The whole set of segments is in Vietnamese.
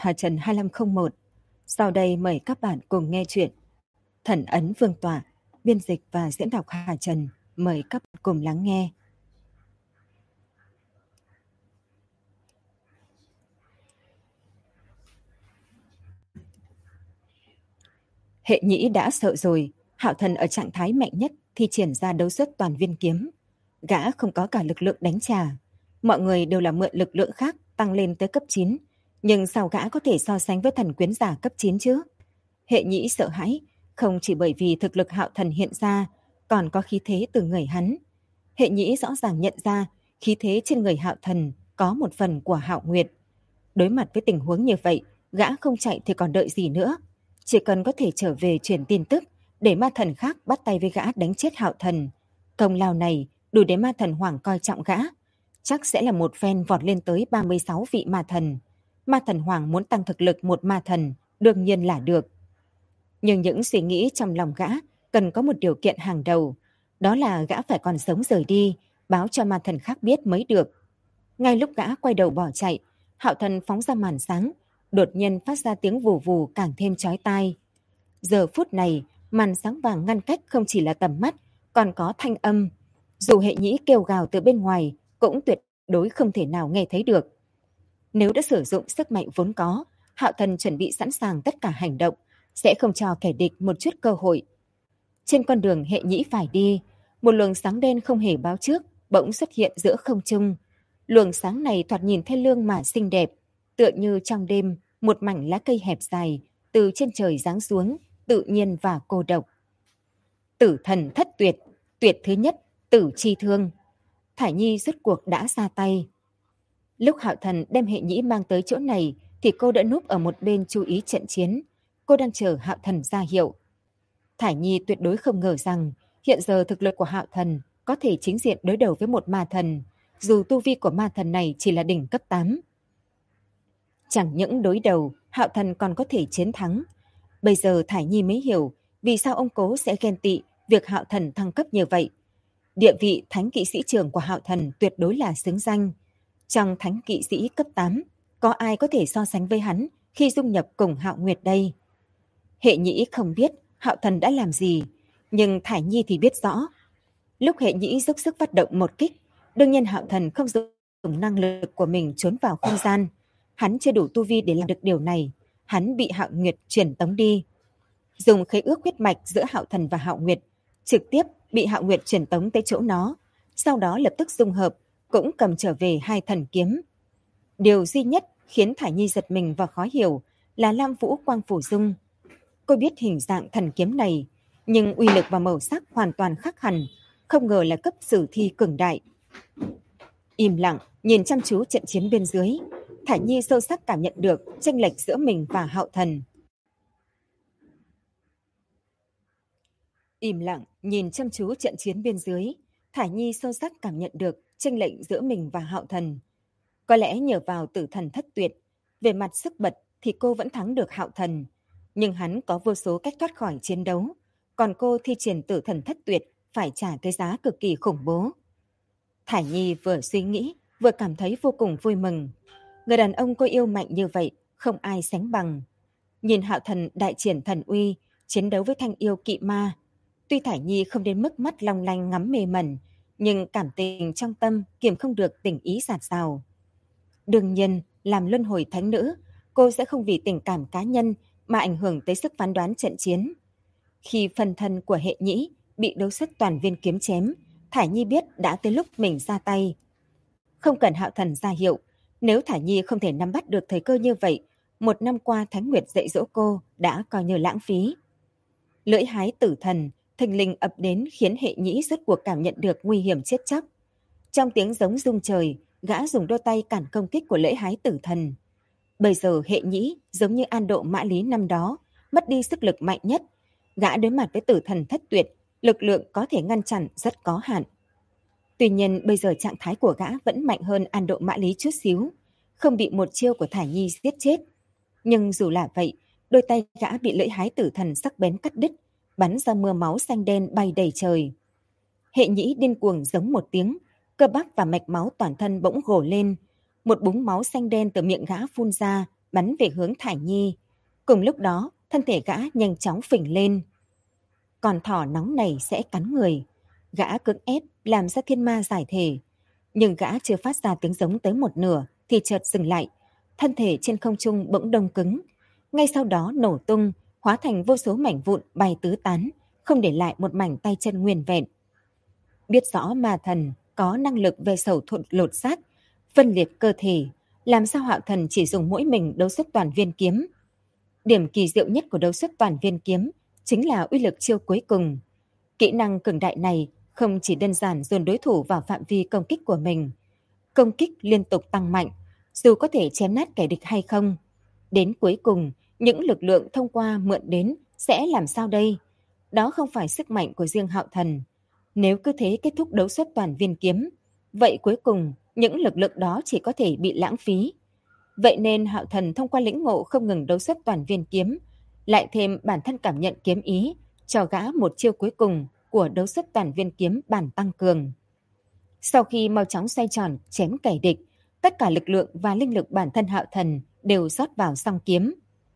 Hà Trần 2501. Sau đây mời các bạn cùng nghe chuyện Thần ấn Vương tọa, biên dịch và diễn đọc Hà Trần. Mời các bạn cùng lắng nghe. Hệ Nhĩ đã sợ rồi, Hạo Thần ở trạng thái mạnh nhất thì triển ra đấu xuất toàn viên kiếm. Gã không có cả lực lượng đánh trả. Mọi người đều là mượn lực lượng khác tăng lên tới cấp 9, nhưng sao gã có thể so sánh với thần quyến giả cấp 9 chứ? Hệ Nhĩ sợ hãi, không chỉ bởi vì thực lực Hạo Thần hiện ra, còn có khí thế từ người hắn. Hệ Nhĩ rõ ràng nhận ra khí thế trên người Hạo Thần có một phần của Hạo Nguyệt. Đối mặt với tình huống như vậy, gã không chạy thì còn đợi gì nữa. Chỉ cần có thể trở về truyền tin tức để ma thần khác bắt tay với gã đánh chết Hạo Thần. Công lao này đủ để ma thần Hoàng coi trọng gã. Chắc sẽ là một phen vọt lên tới 36 vị ma thần. Ma thần Hoàng muốn tăng thực lực một ma thần, đương nhiên là được. Nhưng những suy nghĩ trong lòng gã cần có một điều kiện hàng đầu. Đó là gã phải còn sống rời đi, báo cho ma thần khác biết mới được. Ngay lúc gã quay đầu bỏ chạy, Hạo Thần phóng ra màn sáng, đột nhiên phát ra tiếng vù vù càng thêm chói tai. Giờ phút này, màn sáng vàng ngăn cách không chỉ là tầm mắt, còn có thanh âm. Dù Hệ Nhĩ kêu gào từ bên ngoài, cũng tuyệt đối không thể nào nghe thấy được. Nếu đã sử dụng sức mạnh vốn có, Hạo Thần chuẩn bị sẵn sàng tất cả hành động, sẽ không cho kẻ địch một chút cơ hội. Trên con đường Hệ Nhĩ phải đi, một luồng sáng đen không hề báo trước bỗng xuất hiện giữa không trung. Luồng sáng này thoạt nhìn thê lương mà xinh đẹp, tựa như trong đêm một mảnh lá cây hẹp dài từ trên trời giáng xuống, tự nhiên và cô độc. Tử thần thất tuyệt, tuyệt thứ nhất, tử chi thương. Thải Nhi rốt cuộc đã ra tay. Lúc Hạo Thần đem Hệ Nhĩ mang tới chỗ này thì cô đã núp ở một bên chú ý trận chiến. Cô đang chờ Hạo Thần ra hiệu. Thải Nhi tuyệt đối không ngờ rằng hiện giờ thực lực của Hạo Thần có thể chính diện đối đầu với một ma thần, dù tu vi của ma thần này chỉ là đỉnh cấp 8. Chẳng những đối đầu, Hạo Thần còn có thể chiến thắng. Bây giờ Thải Nhi mới hiểu vì sao ông cố sẽ ghen tị việc Hạo Thần thăng cấp như vậy. Địa vị thánh kỵ sĩ trưởng của Hạo Thần tuyệt đối là xứng danh. Trong thánh kỵ sĩ cấp 8, có ai có thể so sánh với hắn khi dung nhập cùng Hạo Nguyệt đây? Hệ Nhĩ không biết Hạo Thần đã làm gì, nhưng Thải Nhi thì biết rõ. Lúc Hệ Nhĩ dốc sức phát động một kích, đương nhiên Hạo Thần không dùng năng lực của mình trốn vào không gian. Hắn chưa đủ tu vi để làm được điều này. Hắn bị Hạo Nguyệt truyền tống đi. Dùng khế ước huyết mạch giữa Hạo Thần và Hạo Nguyệt, trực tiếp bị Hạo Nguyệt truyền tống tới chỗ nó. Sau đó lập tức dung hợp, cũng cầm trở về hai thần kiếm. Điều duy nhất khiến Thải Nhi giật mình và khó hiểu là Lam Vũ Quang Phủ Dung. Cô biết hình dạng thần kiếm này, nhưng uy lực và màu sắc hoàn toàn khác hẳn, không ngờ là cấp sử thi cường đại. Im lặng, nhìn chăm chú trận chiến bên dưới, Thải Nhi sâu sắc cảm nhận được chênh lệch giữa mình và Hạo Thần. Im lặng, nhìn chăm chú trận chiến bên dưới, Thải Nhi sâu sắc cảm nhận được chênh lệch giữa mình và Hạo Thần. Có lẽ nhờ vào tử thần thất tuyệt, về mặt sức bật thì cô vẫn thắng được Hạo Thần, nhưng hắn có vô số cách thoát khỏi chiến đấu, còn cô thi triển tử thần thất tuyệt phải trả cái giá cực kỳ khủng bố. Thải Nhi vừa suy nghĩ, vừa cảm thấy vô cùng vui mừng. Người đàn ông cô yêu mạnh như vậy, không ai sánh bằng. Nhìn Hạo Thần đại triển thần uy, chiến đấu với thanh yêu kỵ ma. Tuy Thải Nhi không đến mức mắt long lanh ngắm mê mẩn, nhưng cảm tình trong tâm kiềm không được tình ý dạt dào. Đương nhiên, làm luân hồi thánh nữ, cô sẽ không vì tình cảm cá nhân mà ảnh hưởng tới sức phán đoán trận chiến. Khi phần thân của Hệ Nhĩ bị đấu xuất toàn viên kiếm chém, Thải Nhi biết đã tới lúc mình ra tay. Không cần Hạo Thần ra hiệu, nếu Thải Nhi không thể nắm bắt được thời cơ như vậy, một năm qua Thánh Nguyệt dạy dỗ cô đã coi như lãng phí. Lưỡi hái tử thần, thình lình ập đến khiến Hệ Nhĩ rốt cuộc cảm nhận được nguy hiểm chết chóc. Trong tiếng giống rung trời, gã dùng đôi tay cản công kích của lưỡi hái tử thần. Bây giờ Hệ Nhĩ giống như An Độ Mã Lý năm đó, mất đi sức lực mạnh nhất. Gã đối mặt với tử thần thất tuyệt, lực lượng có thể ngăn chặn rất có hạn. Tuy nhiên bây giờ trạng thái của gã vẫn mạnh hơn An Độ Mã Lý chút xíu, không bị một chiêu của Thải Nhi giết chết. Nhưng dù là vậy, đôi tay gã bị lưỡi hái tử thần sắc bén cắt đứt, bắn ra mưa máu xanh đen bay đầy trời. Hệ Nhĩ điên cuồng giống một tiếng, cơ bắp và mạch máu toàn thân bỗng gồ lên, một búng máu xanh đen từ miệng gã phun ra, bắn về hướng Thải Nhi. Cùng lúc đó, thân thể gã nhanh chóng phình lên. Con thỏ nóng này sẽ cắn người. Gã cưỡng ép làm ra thiên ma giải thể. Nhưng gã chưa phát ra tiếng giống tới một nửa thì chợt dừng lại. Thân thể trên không trung bỗng đông cứng. Ngay sau đó nổ tung, hóa thành vô số mảnh vụn bay tứ tán, không để lại một mảnh tay chân nguyên vẹn. Biết rõ ma thần có năng lực về sầu thuật lột xác, phân liệt cơ thể, làm sao Hạo Thần chỉ dùng mỗi mình đấu xuất toàn viên kiếm. Điểm kỳ diệu nhất của đấu xuất toàn viên kiếm chính là uy lực chiêu cuối cùng. Kỹ năng cường đại này không chỉ đơn giản dồn đối thủ vào phạm vi công kích của mình. Công kích liên tục tăng mạnh, dù có thể chém nát kẻ địch hay không. Đến cuối cùng, những lực lượng thông qua mượn đến sẽ làm sao đây? Đó không phải sức mạnh của riêng Hạo Thần. Nếu cứ thế kết thúc đấu xuất toàn viên kiếm, vậy cuối cùng những lực lượng đó chỉ có thể bị lãng phí. Vậy nên Hạo Thần thông qua lĩnh ngộ không ngừng đấu xuất toàn viên kiếm, lại thêm bản thân cảm nhận kiếm ý, cho gã một chiêu cuối cùng của đấu xuất toàn viên kiếm bản tăng cường. Sau khi mau chóng xoay tròn chém kẻ địch, tất cả lực lượng và linh lực bản thân Hạo Thần đều rót vào song kiếm.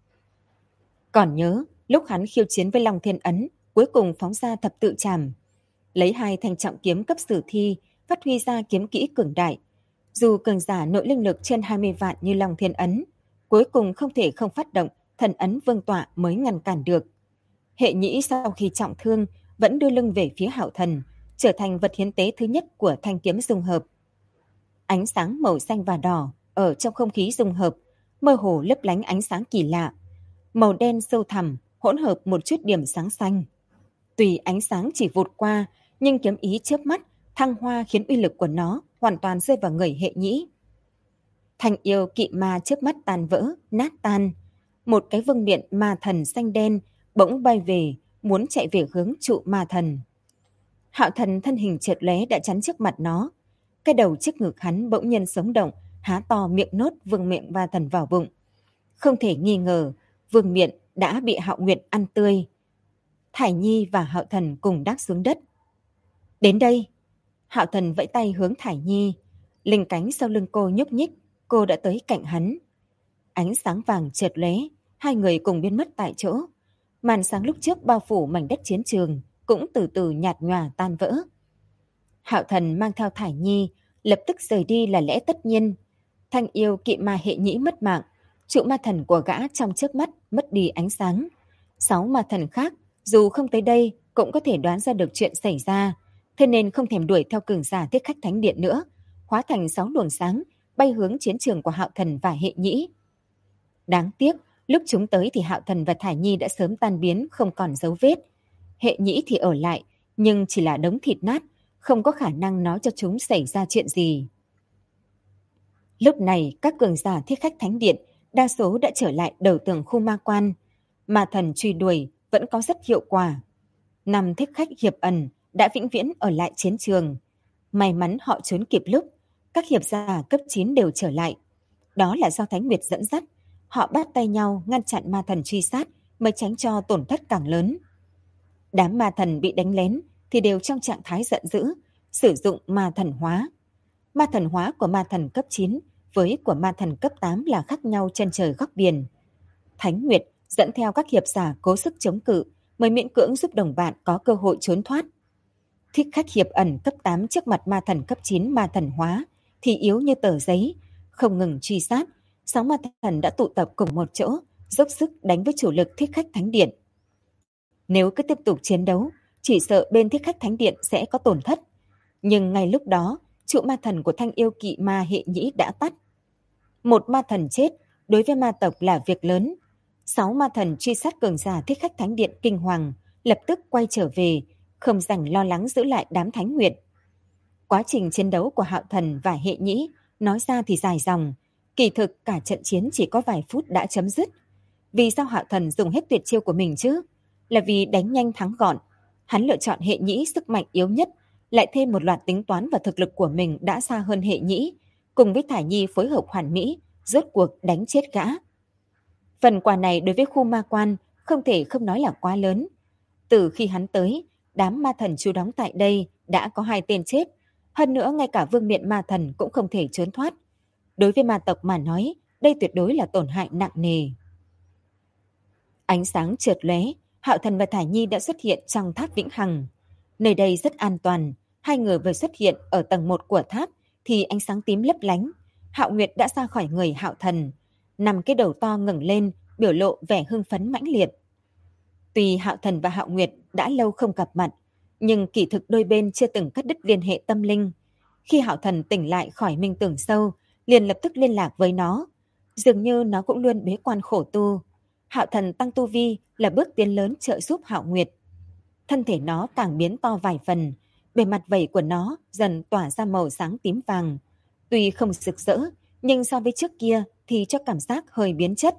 Còn nhớ, lúc hắn khiêu chiến với Long Thiên Ấn, cuối cùng phóng ra thập tự trảm, lấy 2 thanh trọng kiếm cấp sử thi, phát huy ra kiếm kỹ cường đại. Dù cường giả nội linh lực trên 20 vạn như Long Thiên Ấn, cuối cùng không thể không phát động thần ấn vương tọa mới ngăn cản được. Hệ Nhĩ sau khi trọng thương vẫn đưa lưng về phía Hạo Thần, trở thành vật hiến tế thứ nhất của thanh kiếm dung hợp. Ánh sáng màu xanh và đỏ ở trong không khí dung hợp, mơ hồ lấp lánh ánh sáng kỳ lạ. Màu đen sâu thẳm hỗn hợp một chút điểm sáng xanh. Tùy ánh sáng chỉ vụt qua, nhưng kiếm ý chớp mắt thăng hoa khiến uy lực của nó hoàn toàn rơi vào người Hệ Nhĩ. Thanh yêu kỵ ma chớp mắt tan vỡ, nát tan. Một cái vương miện ma thần xanh đen bỗng bay về, muốn chạy về hướng trụ ma thần. Hạo Thần thân hình chợt lóe đã chắn trước mặt nó. Cái đầu trước ngực hắn bỗng nhiên sống động, há to miệng nốt vương miệng ma thần vào bụng. Không thể nghi ngờ, vương miện đã bị Hạo Nguyệt ăn tươi. Thải Nhi và Hạo Thần cùng đáp xuống đất. Đến đây. Hạo Thần vẫy tay hướng Thải Nhi. Linh cánh sau lưng cô nhúc nhích, cô đã tới cạnh hắn. Ánh sáng vàng chợt lóe, hai người cùng biến mất tại chỗ. Màn sáng lúc trước bao phủ mảnh đất chiến trường cũng từ từ nhạt nhòa tan vỡ. Hạo Thần mang theo Thải Nhi, lập tức rời đi là lẽ tất nhiên. Thanh yêu kỵ ma Hệ Nhĩ mất mạng, trụ ma thần của gã trong chớp mắt mất đi ánh sáng. 6 ma thần khác dù không tới đây cũng có thể đoán ra được chuyện xảy ra, thế nên không thèm đuổi theo cường giả Thiết Khách Thánh Điện nữa, hóa thành 6 luồng sáng bay hướng chiến trường của Hạo Thần và Hệ Nhĩ. Đáng tiếc, lúc chúng tới thì Hạo Thần và Thải Nhi đã sớm tan biến, không còn dấu vết. Hệ Nhĩ thì ở lại, nhưng chỉ là đống thịt nát, không có khả năng nói cho chúng xảy ra chuyện gì. Lúc này, các cường giả Thiết Khách Thánh Điện đa số đã trở lại đầu tường khu ma quan. Ma thần truy đuổi vẫn có rất hiệu quả. 5 thích khách hiệp ẩn đã vĩnh viễn ở lại chiến trường. May mắn họ trốn kịp lúc, các hiệp giả cấp 9 đều trở lại. Đó là do Thánh Nguyệt dẫn dắt. Họ bắt tay nhau ngăn chặn ma thần truy sát mới tránh cho tổn thất càng lớn. Đám ma thần bị đánh lén thì đều trong trạng thái giận dữ, sử dụng ma thần hóa. Ma thần hóa của ma thần cấp 9 với của ma thần cấp 8 là khác nhau chân trời góc biển. Thánh Nguyệt dẫn theo các hiệp giả cố sức chống cự mới miễn cưỡng giúp đồng bạn có cơ hội trốn thoát. Thích khách hiệp ẩn cấp 8 trước mặt ma thần cấp 9 ma thần hóa thì yếu như tờ giấy, không ngừng truy sát. 6 ma thần đã tụ tập cùng một chỗ, dốc sức đánh với chủ lực Thiết Khách Thánh Điện. Nếu cứ tiếp tục chiến đấu, chỉ sợ bên Thiết Khách Thánh Điện sẽ có tổn thất. Nhưng ngay lúc đó, trụ ma thần của thanh yêu kỵ ma Hệ Nhĩ đã tắt. Một ma thần chết, đối với ma tộc là việc lớn. 6 ma thần truy sát cường giả Thiết Khách Thánh Điện kinh hoàng, lập tức quay trở về, không dành lo lắng giữ lại đám Thánh Nguyệt. Quá trình chiến đấu của Hạo Thần và Hệ Nhĩ nói ra thì dài dòng, kỳ thực cả trận chiến chỉ có vài phút đã chấm dứt. Vì sao Hạo Thần dùng hết tuyệt chiêu của mình chứ? Là vì đánh nhanh thắng gọn. Hắn lựa chọn Hệ Nhĩ sức mạnh yếu nhất, lại thêm một loạt tính toán và thực lực của mình đã xa hơn Hệ Nhĩ, cùng với Thải Nhi phối hợp hoàn mỹ, rốt cuộc đánh chết gã. Phần quà này đối với khu ma quan không thể không nói là quá lớn. Từ khi hắn tới, đám ma thần trú đóng tại đây đã có 2 tên chết, hơn nữa ngay cả vương miện ma thần cũng không thể trốn thoát. Đối với ma tộc mà nói, đây tuyệt đối là tổn hại nặng nề. Ánh sáng chợt lóe, Hạo Thần và Thải Nhi đã xuất hiện trong tháp Vĩnh Hằng. Nơi đây rất an toàn, hai người vừa xuất hiện ở tầng 1 của tháp thì ánh sáng tím lấp lánh. Hạo Nguyệt đã ra khỏi người Hạo Thần, nằm cái đầu to ngẩng lên, biểu lộ vẻ hưng phấn mãnh liệt. Tuy Hạo Thần và Hạo Nguyệt đã lâu không gặp mặt, nhưng kỳ thực đôi bên chưa từng cắt đứt liên hệ tâm linh. Khi Hạo Thần tỉnh lại khỏi minh tưởng sâu, liền lập tức liên lạc với nó. Dường như nó cũng luôn bế quan khổ tu. Hạo Thần tăng tu vi là bước tiến lớn trợ giúp Hạo Nguyệt. Thân thể nó càng biến to vài phần, bề mặt vảy của nó dần tỏa ra màu sáng tím vàng. Tuy không rực rỡ, nhưng so với trước kia thì cho cảm giác hơi biến chất.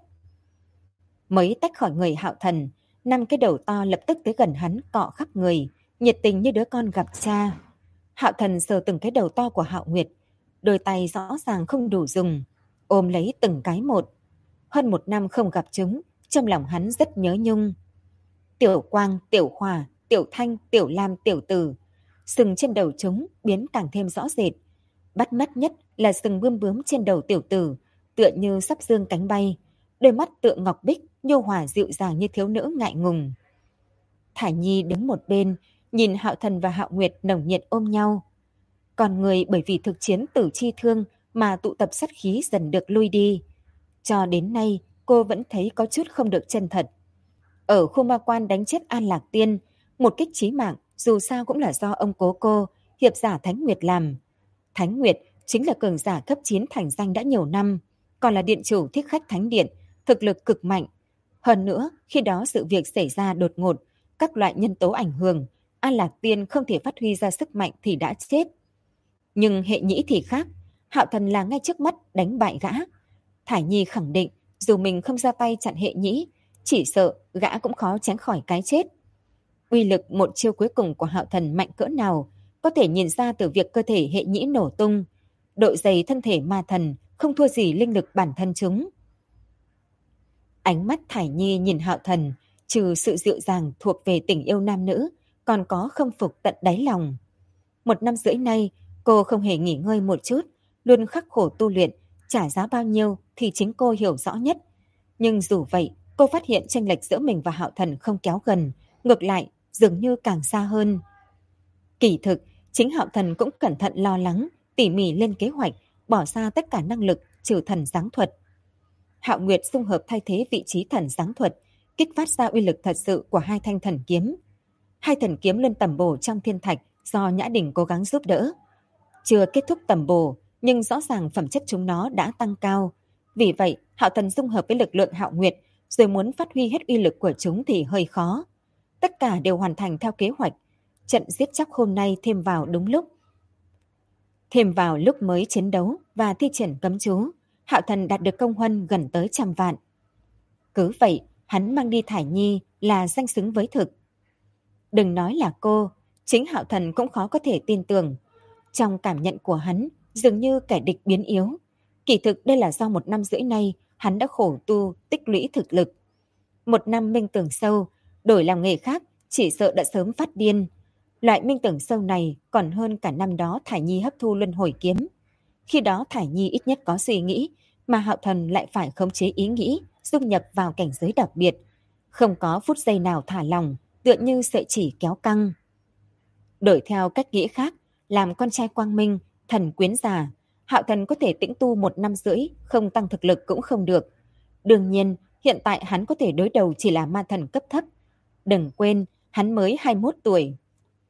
Mới tách khỏi người Hạo Thần, 5 cái đầu to lập tức tới gần hắn cọ khắp người, nhiệt tình như đứa con gặp cha. Hạo Thần sờ từng cái đầu to của Hạo Nguyệt, đôi tay rõ ràng không đủ dùng, ôm lấy từng cái một. Hơn 1 năm không gặp chúng, trong lòng hắn rất nhớ nhung. Tiểu Quang, Tiểu Hòa, Tiểu Thanh, Tiểu Lam, Tiểu Tử, sừng trên đầu chúng biến càng thêm rõ rệt. Bắt mắt nhất là sừng bươm bướm trên đầu Tiểu Tử, tựa như sắp dương cánh bay, đôi mắt tựa ngọc bích, nhu hòa dịu dàng như thiếu nữ ngại ngùng. Thải Nhi đứng một bên, nhìn Hạo Thần và Hạo Nguyệt nồng nhiệt ôm nhau. Còn người bởi vì thực chiến tử chi thương mà tụ tập sát khí dần được lui đi. Cho đến nay, cô vẫn thấy có chút không được chân thật. Ở khu ma quan đánh chết An Lạc Tiên, một kích chí mạng dù sao cũng là do ông cố cô, hiệp giả Thánh Nguyệt làm. Thánh Nguyệt chính là cường giả cấp 9 thành danh đã nhiều năm, còn là điện chủ thích khách thánh điện, thực lực cực mạnh. Hơn nữa, khi đó sự việc xảy ra đột ngột, các loại nhân tố ảnh hưởng, An Lạc Tiên không thể phát huy ra sức mạnh thì đã chết. Nhưng Hệ Nhĩ thì khác, Hạo Thần là ngay trước mắt đánh bại gã. Thải Nhi khẳng định, dù mình không ra tay chặn Hệ Nhĩ, chỉ sợ gã cũng khó tránh khỏi cái chết. Uy lực một chiêu cuối cùng của Hạo Thần mạnh cỡ nào, có thể nhìn ra từ việc cơ thể Hệ Nhĩ nổ tung. Độ dày thân thể ma thần không thua gì linh lực bản thân chúng. Ánh mắt Thải Nhi nhìn Hạo Thần, trừ sự dịu dàng thuộc về tình yêu nam nữ, còn có khâm phục tận đáy lòng. 1 năm rưỡi nay, cô không hề nghỉ ngơi một chút, luôn khắc khổ tu luyện, trả giá bao nhiêu thì chính cô hiểu rõ nhất. Nhưng dù vậy, cô phát hiện chênh lệch giữa mình và Hạo Thần không kéo gần, ngược lại dường như càng xa hơn. Kỳ thực, chính Hạo Thần cũng cẩn thận lo lắng, tỉ mỉ lên kế hoạch, bỏ ra tất cả năng lực trừ thần giáng thuật. Hạo Nguyệt xung hợp thay thế vị trí thần giáng thuật, kích phát ra uy lực thật sự của 2 thanh thần kiếm. 2 thần kiếm luôn tầm bổ trong thiên thạch do Nhã Đình cố gắng giúp đỡ. Chưa kết thúc tầm bổ, nhưng rõ ràng phẩm chất chúng nó đã tăng cao. Vì vậy, Hạo Thần dung hợp với lực lượng Hạo Nguyệt, rồi muốn phát huy hết uy lực của chúng thì hơi khó. Tất cả đều hoàn thành theo kế hoạch. Trận giết chóc hôm nay thêm vào đúng lúc. Thêm vào lúc mới chiến đấu và thi triển cấm chú, Hạo Thần đạt được công huân gần tới 100 vạn. Cứ vậy, hắn mang đi Thải Nhi là danh xứng với thực. Đừng nói là cô, chính Hạo Thần cũng khó có thể tin tưởng. Trong cảm nhận của hắn, dường như kẻ địch biến yếu. Kỳ thực đây là do 1 năm rưỡi nay, hắn đã khổ tu, tích lũy thực lực. 1 năm minh tưởng sâu, đổi làm nghề khác, chỉ sợ đã sớm phát điên. Loại minh tưởng sâu này còn hơn cả năm đó Thải Nhi hấp thu luân hồi kiếm. Khi đó Thải Nhi ít nhất có suy nghĩ, mà Hạo Thần lại phải khống chế ý nghĩ, dung nhập vào cảnh giới đặc biệt. Không có phút giây nào thả lỏng, tựa như sợi chỉ kéo căng. Đổi theo cách nghĩ khác, làm con trai quang minh, thần quyến già, Hạo Thần có thể tĩnh tu 1 năm rưỡi, không tăng thực lực cũng không được. Đương nhiên, hiện tại hắn có thể đối đầu chỉ là ma thần cấp thấp. Đừng quên, hắn mới 21 tuổi.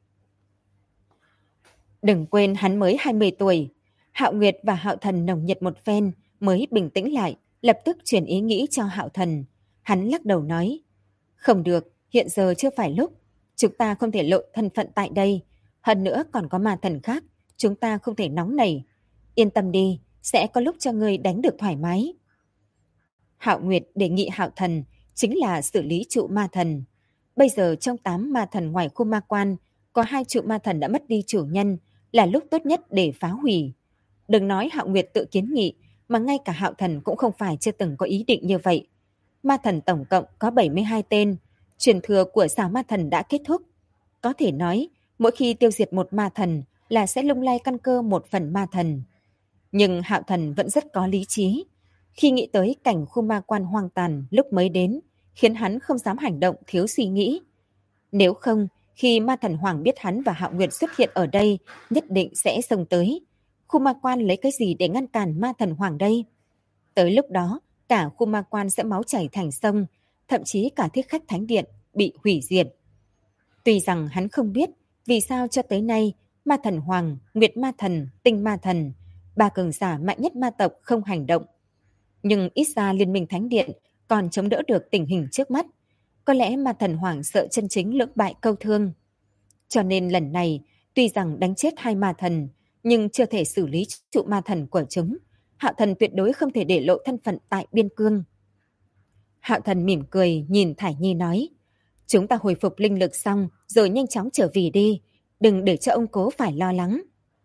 Đừng quên hắn mới 20 tuổi. Hạo Nguyệt và Hạo Thần nồng nhiệt một phen mới bình tĩnh lại, lập tức chuyển ý nghĩ cho Hạo Thần. Hắn lắc đầu nói, không được, hiện giờ chưa phải lúc. Chúng ta không thể lộ thân phận tại đây. Hơn nữa còn có ma thần khác, chúng ta không thể nóng nảy. Yên tâm đi, sẽ có lúc cho ngươi đánh được thoải mái. Hạo Nguyệt đề nghị Hạo Thần chính là xử lý trụ ma thần. Bây giờ trong 8 ma thần ngoài khu ma quan, có 2 trụ ma thần đã mất đi chủ nhân, là lúc tốt nhất để phá hủy. Đừng nói Hạo Nguyệt tự kiến nghị, mà ngay cả Hạo Thần cũng không phải chưa từng có ý định như vậy. Ma thần tổng cộng có 72 tên, truyền thừa của xảo ma thần đã kết thúc. Có thể nói, mỗi khi tiêu diệt một ma thần là sẽ lung lay căn cơ một phần ma thần. Nhưng Hạo Thần vẫn rất có lý trí. Khi nghĩ tới cảnh khu ma quan hoang tàn lúc mới đến, khiến hắn không dám hành động thiếu suy nghĩ. Nếu không, khi ma thần Hoàng biết hắn và Hạo Nguyệt xuất hiện ở đây, nhất định sẽ xông tới. Khu ma quan lấy cái gì để ngăn cản ma thần Hoàng đây? Tới lúc đó, cả khu ma quan sẽ máu chảy thành sông, thậm chí cả thiết khách thánh điện bị hủy diệt. Tuy rằng hắn không biết vì sao cho tới nay ma thần Hoàng, Nguyệt ma thần, Tinh ma thần, ba cường giả mạnh nhất ma tộc không hành động. Nhưng ít ra Liên minh Thánh Điện còn chống đỡ được tình hình trước mắt. Có lẽ ma thần Hoàng sợ chân chính lưỡng bại câu thương. Cho nên lần này, tuy rằng đánh chết hai ma thần, nhưng chưa thể xử lý trụ ma thần của chúng. Hạo thần tuyệt đối không thể để lộ thân phận tại biên cương. Hạo thần mỉm cười nhìn Thải Nhi nói, chúng ta hồi phục linh lực xong rồi nhanh chóng trở về đi, đừng để cho ông cố phải lo lắng.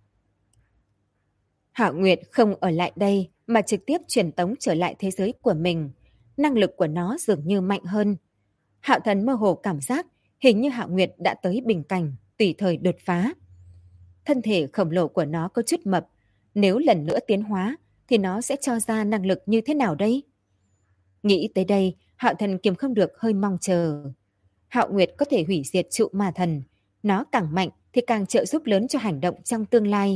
Hạo Nguyệt không ở lại đây mà trực tiếp truyền tống trở lại thế giới của mình. Năng lực của nó dường như mạnh hơn. Hạo thần mơ hồ cảm giác hình như Hạo Nguyệt đã tới bình cảnh, tùy thời đột phá. Thân thể khổng lồ của nó có chút mập, nếu lần nữa tiến hóa thì nó sẽ cho ra năng lực như thế nào đây? Nghĩ tới đây, Hạo thần kiềm không được hơi mong chờ. Hạo Nguyệt có thể hủy diệt trụ ma thần, nó càng mạnh thì càng trợ giúp lớn cho hành động trong tương lai.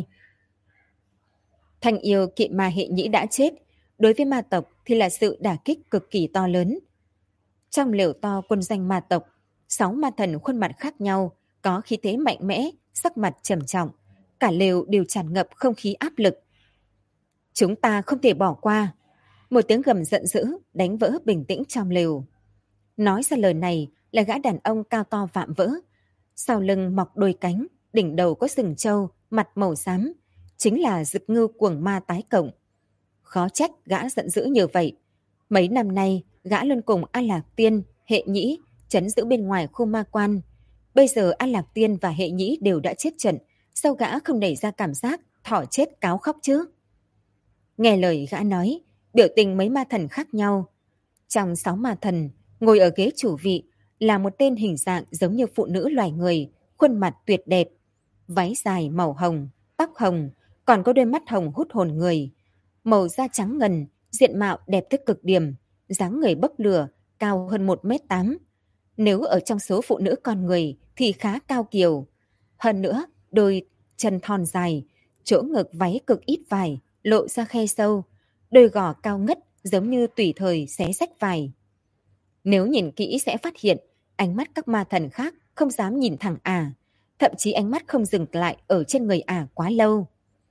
Thanh yêu kỵ ma hệ nhĩ đã chết, đối với ma tộc thì là sự đả kích cực kỳ to lớn. Trong lều to quân danh ma tộc, 6 ma thần khuôn mặt khác nhau, có khí thế mạnh mẽ, sắc mặt trầm trọng, cả lều đều tràn ngập không khí áp lực. Chúng ta không thể bỏ qua. Một tiếng gầm giận dữ đánh vỡ bình tĩnh trong lều. Nói ra lời này là gã đàn ông cao to vạm vỡ, sau lưng mọc đôi cánh, đỉnh đầu có sừng trâu, mặt màu xám, chính là Dực Ngưu cuồng ma tái cộng. Khó trách gã giận dữ như vậy. Mấy năm nay, gã luôn cùng An Lạc Tiên, Hệ Nhĩ trấn giữ bên ngoài khu ma quan. Bây giờ An Lạc Tiên và Hệ Nhĩ đều đã chết trận, sao gã không nảy ra cảm giác thỏ chết cáo khóc chứ? Nghe lời gã nói, biểu tình mấy ma thần khác nhau. Trong 6 ma thần, ngồi ở ghế chủ vị là một tên hình dạng giống như phụ nữ loài người, khuôn mặt tuyệt đẹp, váy dài màu hồng, tóc hồng, còn có đôi mắt hồng hút hồn người, màu da trắng ngần, diện mạo đẹp tới cực điểm, dáng người bốc lửa, cao hơn 1m8. Nếu ở trong số phụ nữ con người thì khá cao kiều. Hơn nữa, đôi chân thon dài, chỗ ngực váy cực ít vải, lộ ra khe sâu, đôi gò cao ngất giống như tùy thời xé rách vải. Nếu nhìn kỹ sẽ phát hiện, ánh mắt các ma thần khác không dám nhìn thẳng thậm chí ánh mắt không dừng lại ở trên người quá lâu.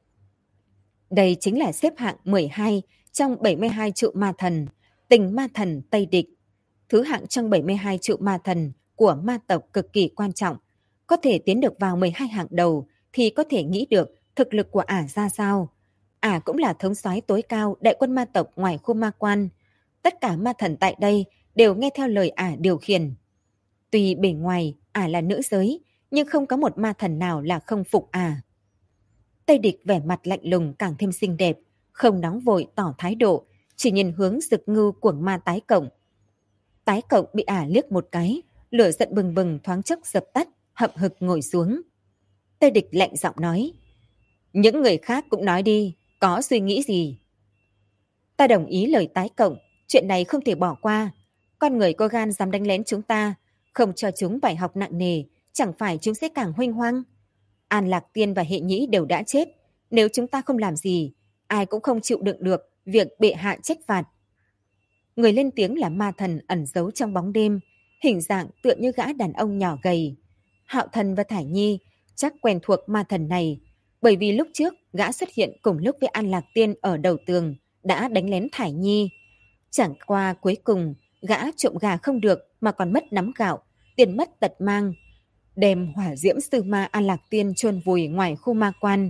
Đây chính là xếp hạng 12 trong 72 trụ ma thần, Tình ma thần Tây Địch. Thứ hạng trong 72 trụ ma thần của ma tộc cực kỳ quan trọng. Có thể tiến được vào 12 hạng đầu thì có thể nghĩ được thực lực của ra sao. Cũng là thống soái tối cao đại quân ma tộc ngoài khu ma quan. Tất cả ma thần tại đây đều nghe theo lời điều khiển. Tuy bề ngoài là nữ giới, nhưng không có một ma thần nào là không phục Tây Địch vẻ mặt lạnh lùng càng thêm xinh đẹp, không nóng vội tỏ thái độ, chỉ nhìn hướng Dực Ngưu cuồng ma tái cộng. Tái cộng bị liếc một cái, lửa giận bừng bừng thoáng chốc dập tắt, hậm hực ngồi xuống. Tây Địch lạnh giọng nói, những người khác cũng nói đi, có suy nghĩ gì? Ta đồng ý lời tái cộng, chuyện này không thể bỏ qua. Con người có gan dám đánh lén chúng ta, không cho chúng bài học nặng nề, chẳng phải chúng sẽ càng huênh hoang. An Lạc Tiên và Hệ Nhĩ đều đã chết, nếu chúng ta không làm gì, ai cũng không chịu đựng được việc bệ hạ trách phạt. Người lên tiếng là ma thần ẩn giấu trong bóng đêm, hình dạng tựa như gã đàn ông nhỏ gầy. Hạo thần và Thải Nhi chắc quen thuộc ma thần này, bởi vì lúc trước gã xuất hiện cùng lúc với An Lạc Tiên ở đầu tường, đã đánh lén Thải Nhi. Chẳng qua cuối cùng, gã trộm gà không được mà còn mất nắm gạo, tiền mất tật mang, đem hỏa diễm sư ma An Lạc Tiên chôn vùi ngoài khu ma quan.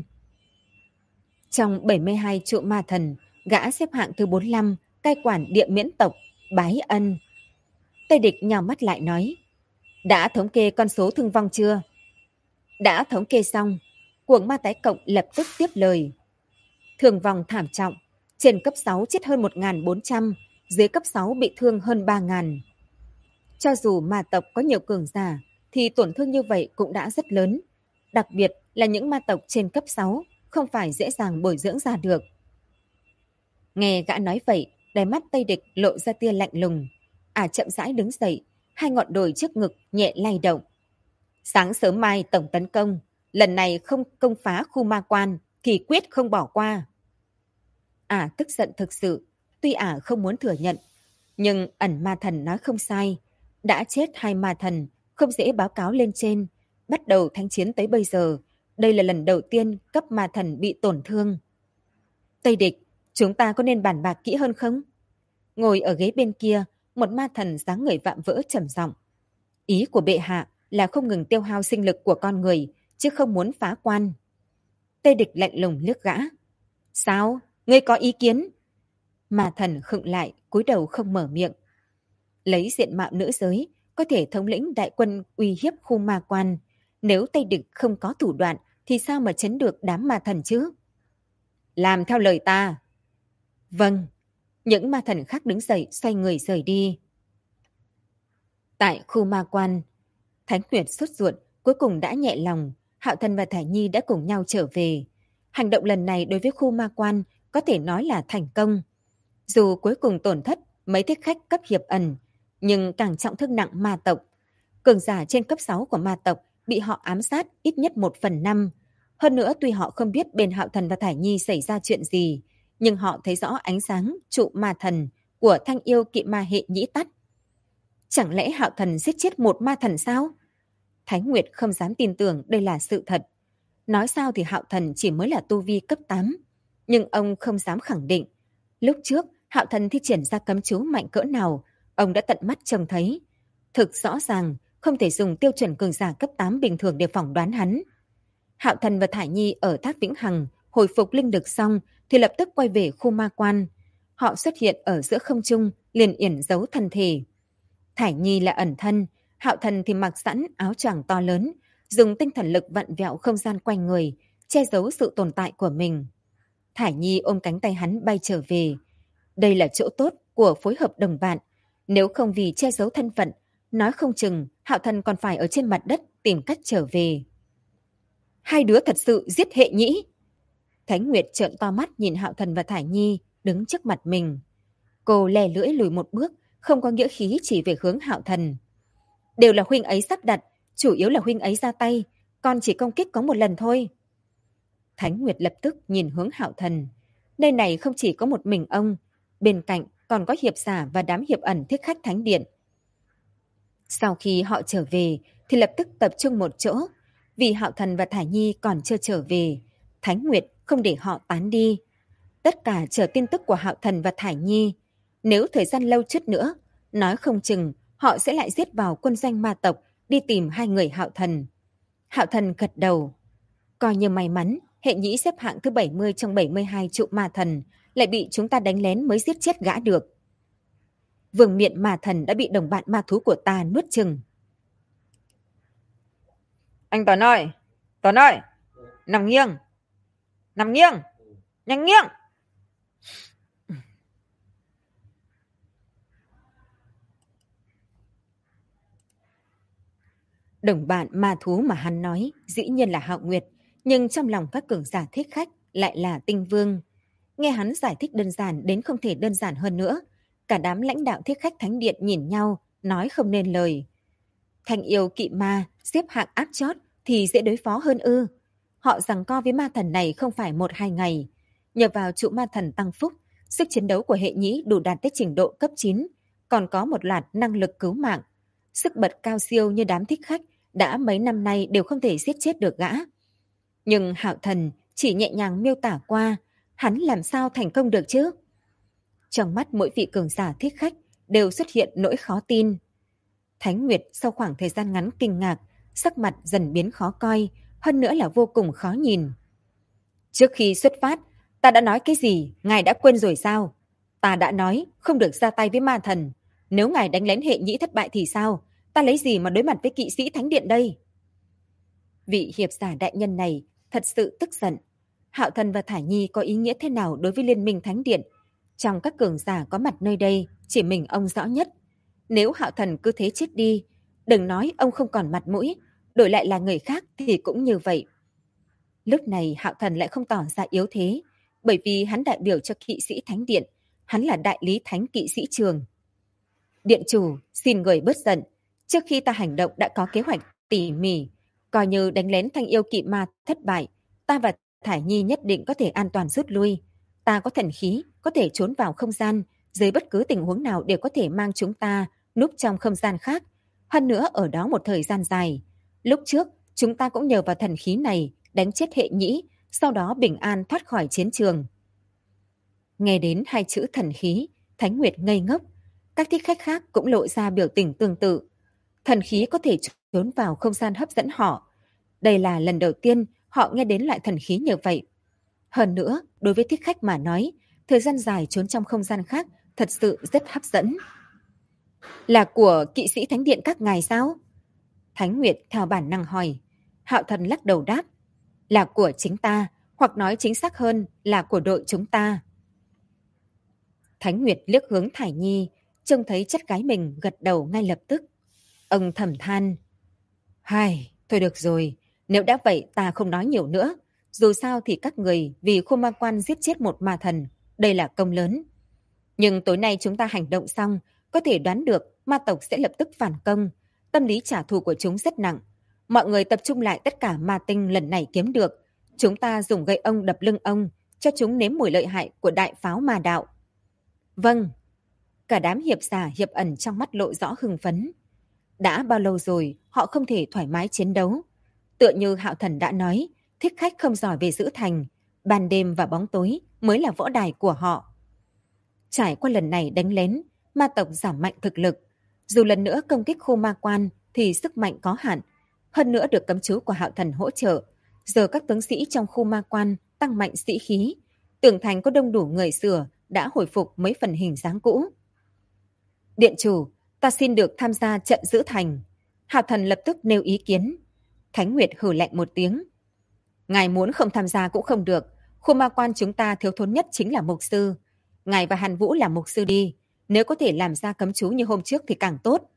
Trong 72 trụ ma thần, gã xếp hạng thứ 45, cai quản địa miễn tộc, Bái Ân. Tây Địch nhào mắt lại nói, đã thống kê con số thương vong chưa? Đã thống kê xong, cuồng ma tái cộng lập tức tiếp lời. Thương vong thảm trọng, trên cấp 6 chết hơn 1.400, dưới cấp 6 bị thương hơn 3.000. Cho dù ma tộc có nhiều cường giả, thì tổn thương như vậy cũng đã rất lớn. Đặc biệt là những ma tộc trên cấp 6, không phải dễ dàng bồi dưỡng ra được. Nghe gã nói vậy, Đáy mắt Tây Địch lộ ra tia lạnh lùng. Chậm rãi đứng dậy, hai ngọn đồi trước ngực nhẹ lay động. Sáng sớm mai tổng tấn công, lần này không công phá khu ma quan thì quyết không bỏ qua. Tức giận thực sự, tuy không muốn thừa nhận, nhưng ẩn ma thần nói không sai. Đã chết hai ma thần, không dễ báo cáo lên trên. Bắt đầu thánh chiến tới bây giờ, đây là lần đầu tiên cấp ma thần bị tổn thương. Tây Địch, chúng ta có nên bàn bạc kỹ hơn không? Ngồi ở ghế bên kia, một ma thần dáng người vạm vỡ trầm giọng. Ý của bệ hạ là không ngừng tiêu hao sinh lực của con người, chứ không muốn phá quan. Tây Địch lạnh lùng liếc gã. Sao? Ngươi có ý kiến? Ma thần khựng lại, cúi đầu không mở miệng. Lấy diện mạo nữ giới, có thể thống lĩnh đại quân uy hiếp khu ma quan. Nếu Tây Địch không có thủ đoạn, thì sao mà chấn được đám ma thần chứ? Làm theo lời ta. Vâng. Những ma thần khác đứng dậy, xoay người rời đi. Tại khu ma quan, Thánh Nguyệt sốt ruột, cuối cùng đã nhẹ lòng. Hạo Thần và Thải Nhi đã cùng nhau trở về. Hành động lần này đối với khu ma quan có thể nói là thành công. Dù cuối cùng tổn thất mấy thích khách cấp hiệp ẩn, nhưng càng trọng thương nặng ma tộc. Cường giả trên cấp 6 của ma tộc bị họ ám sát ít nhất 1/5. Hơn nữa tuy họ không biết bên Hạo Thần và Thải Nhi xảy ra chuyện gì, nhưng họ thấy rõ ánh sáng trụ ma thần của thanh yêu kỵ ma hệ nhĩ tắt. Chẳng lẽ Hạo Thần giết chết một ma thần sao? Thánh Nguyệt không dám tin tưởng đây là sự thật. Nói sao thì Hạo Thần chỉ mới là tu vi cấp 8, nhưng ông không dám khẳng định. Lúc trước, Hạo Thần thi triển ra cấm chú mạnh cỡ nào, ông đã tận mắt trông thấy. Thực rõ ràng, không thể dùng tiêu chuẩn cường giả cấp 8 bình thường để phỏng đoán hắn. Hạo Thần và Thải Nhi ở Thác Vĩnh Hằng hồi phục linh lực xong thì lập tức quay về khu ma quan. Họ xuất hiện ở giữa không trung, liền yểm giấu thân thể. Thải Nhi là ẩn thân, Hạo Thần thì mặc sẵn áo choàng to lớn, dùng tinh thần lực vặn vẹo không gian quanh người, che giấu sự tồn tại của mình. Thải Nhi ôm cánh tay hắn bay trở về. Đây là chỗ tốt của phối hợp đồng bạn. Nếu không vì che giấu thân phận, nói không chừng Hạo Thần còn phải ở trên mặt đất tìm cách trở về. Hai đứa thật sự giết hệ nhĩ. Thánh Nguyệt trợn to mắt nhìn Hạo Thần và Thải Nhi đứng trước mặt mình. Cô lè lưỡi lùi một bước, không có nghĩa khí chỉ về hướng Hạo Thần. Đều là huynh ấy sắp đặt, chủ yếu là huynh ấy ra tay, con chỉ công kích có một lần thôi. Thánh Nguyệt lập tức nhìn hướng Hạo Thần. Nơi này không chỉ có một mình ông, bên cạnh còn có hiệp giả và đám hiệp ẩn thích khách thánh điện. Sau khi họ trở về thì lập tức tập trung một chỗ. Vì Hạo Thần và Thải Nhi còn chưa trở về, Thánh Nguyệt không để họ tán đi. Tất cả chờ tin tức của Hạo Thần và Thải Nhi. Nếu thời gian lâu chút nữa, nói không chừng họ sẽ lại giết vào quân doanh ma tộc đi tìm hai người Hạo Thần. Hạo Thần gật đầu. Coi như may mắn, hệ nhĩ xếp hạng thứ 70 trong 72 trụ ma thần lại bị chúng ta đánh lén mới giết chết gã được. Vương miện ma thần đã bị đồng bạn ma thú của ta nuốt chừng. Anh Tuấn ơi, nằm nghiêng, nhanh nghiêng. Đồng bạn ma thú mà hắn nói dĩ nhiên là Hạo Nguyệt, nhưng trong lòng các cường giả thích khách lại là Tinh Vương. Nghe hắn giải thích đơn giản đến không thể đơn giản hơn nữa, cả đám lãnh đạo thích khách thánh điện nhìn nhau, nói không nên lời. Thanh yêu kỵ ma xếp hạng áp chót thì dễ đối phó hơn ư? Họ giằng co với ma thần này không phải 1-2 ngày. Nhờ vào trụ ma thần tăng phúc, sức chiến đấu của hệ nhĩ đủ đạt tới trình độ cấp 9, còn có một loạt năng lực cứu mạng. Sức bật cao siêu như đám thích khách đã mấy năm nay đều không thể giết chết được gã. Nhưng Hạo Thần chỉ nhẹ nhàng miêu tả qua, hắn làm sao thành công được chứ? Trong mắt mỗi vị cường giả thích khách đều xuất hiện nỗi khó tin. Thánh Nguyệt sau khoảng thời gian ngắn kinh ngạc, sắc mặt dần biến khó coi, hơn nữa là vô cùng khó nhìn. Trước khi xuất phát, ta đã nói cái gì, ngài đã quên rồi sao? Ta đã nói không được ra tay với ma thần. Nếu ngài đánh lén hệ nhĩ thất bại thì sao? Ta lấy gì mà đối mặt với kỵ sĩ thánh điện đây? Vị hiệp giả đại nhân này thật sự tức giận. Hạo Thần và Thải Nhi có ý nghĩa thế nào đối với liên minh thánh điện? Trong các cường giả có mặt nơi đây, chỉ mình ông rõ nhất. Nếu Hạo Thần cứ thế chết đi, đừng nói ông không còn mặt mũi, đổi lại là người khác thì cũng như vậy. Lúc này Hạo Thần lại không tỏ ra yếu thế, bởi vì hắn đại biểu cho kỵ sĩ thánh điện, hắn là đại lý thánh kỵ sĩ trường. Điện chủ, xin người bớt giận. Trước khi ta hành động đã có kế hoạch tỉ mỉ. Coi như đánh lén thanh yêu kỵ ma thất bại, ta và Thải Nhi nhất định có thể an toàn rút lui. Ta có thần khí, có thể trốn vào không gian, dưới bất cứ tình huống nào đều có thể mang chúng ta núp trong không gian khác. Hơn nữa ở đó một thời gian dài. Lúc trước, chúng ta cũng nhờ vào thần khí này đánh chết hệ nhĩ, sau đó bình an thoát khỏi chiến trường. Nghe đến hai chữ thần khí, Thánh Nguyệt ngây ngốc. Các thích khách khác cũng lộ ra biểu tình tương tự. Thần khí có thể trốn vào không gian hấp dẫn họ. Đây là lần đầu tiên họ nghe đến loại thần khí như vậy. Hơn nữa, đối với thích khách mà nói, thời gian dài trốn trong không gian khác thật sự rất hấp dẫn. Là của kỵ sĩ thánh điện các ngài sao? Thánh Nguyệt theo bản năng hỏi. Hạo Thần lắc đầu đáp. Là của chính ta, hoặc nói chính xác hơn là của đội chúng ta. Thánh Nguyệt liếc hướng Thải Nhi, trông thấy chất gái mình gật đầu ngay lập tức. Ông thầm than. Hai, thôi được rồi, nếu đã vậy ta không nói nhiều nữa. Dù sao thì các người vì Khô Ma Quan giết chết một ma thần, đây là công lớn. Nhưng tối nay chúng ta hành động xong, có thể đoán được ma tộc sẽ lập tức phản công. Tâm lý trả thù của chúng rất nặng. Mọi người tập trung lại tất cả ma tinh lần này kiếm được. Chúng ta dùng gậy ông đập lưng ông, cho chúng nếm mùi lợi hại của đại pháo ma đạo. Vâng. Cả đám hiệp giả hiệp ẩn trong mắt lộ rõ hưng phấn. Đã bao lâu rồi họ không thể thoải mái chiến đấu. Tựa như Hạo Thần đã nói, thích khách không giỏi về giữ thành, ban đêm và bóng tối mới là võ đài của họ. Trải qua lần này đánh lén, ma tộc giảm mạnh thực lực. Dù lần nữa công kích khu ma quan thì sức mạnh có hạn. Hơn nữa được cấm chú của Hạo Thần hỗ trợ. Giờ các tướng sĩ trong khu ma quan tăng mạnh sĩ khí. Tường thành có đông đủ người sửa, đã hồi phục mấy phần hình dáng cũ. Điện chủ, ta xin được tham gia trận giữ thành. Hạo Thần lập tức nêu ý kiến. Thánh Nguyệt hừ lạnh một tiếng. Ngài muốn không tham gia cũng không được. Khu ma quan chúng ta thiếu thốn nhất chính là mục sư. Ngài và Hàn Vũ làm mục sư đi. Nếu có thể làm ra cấm chú như hôm trước thì càng tốt.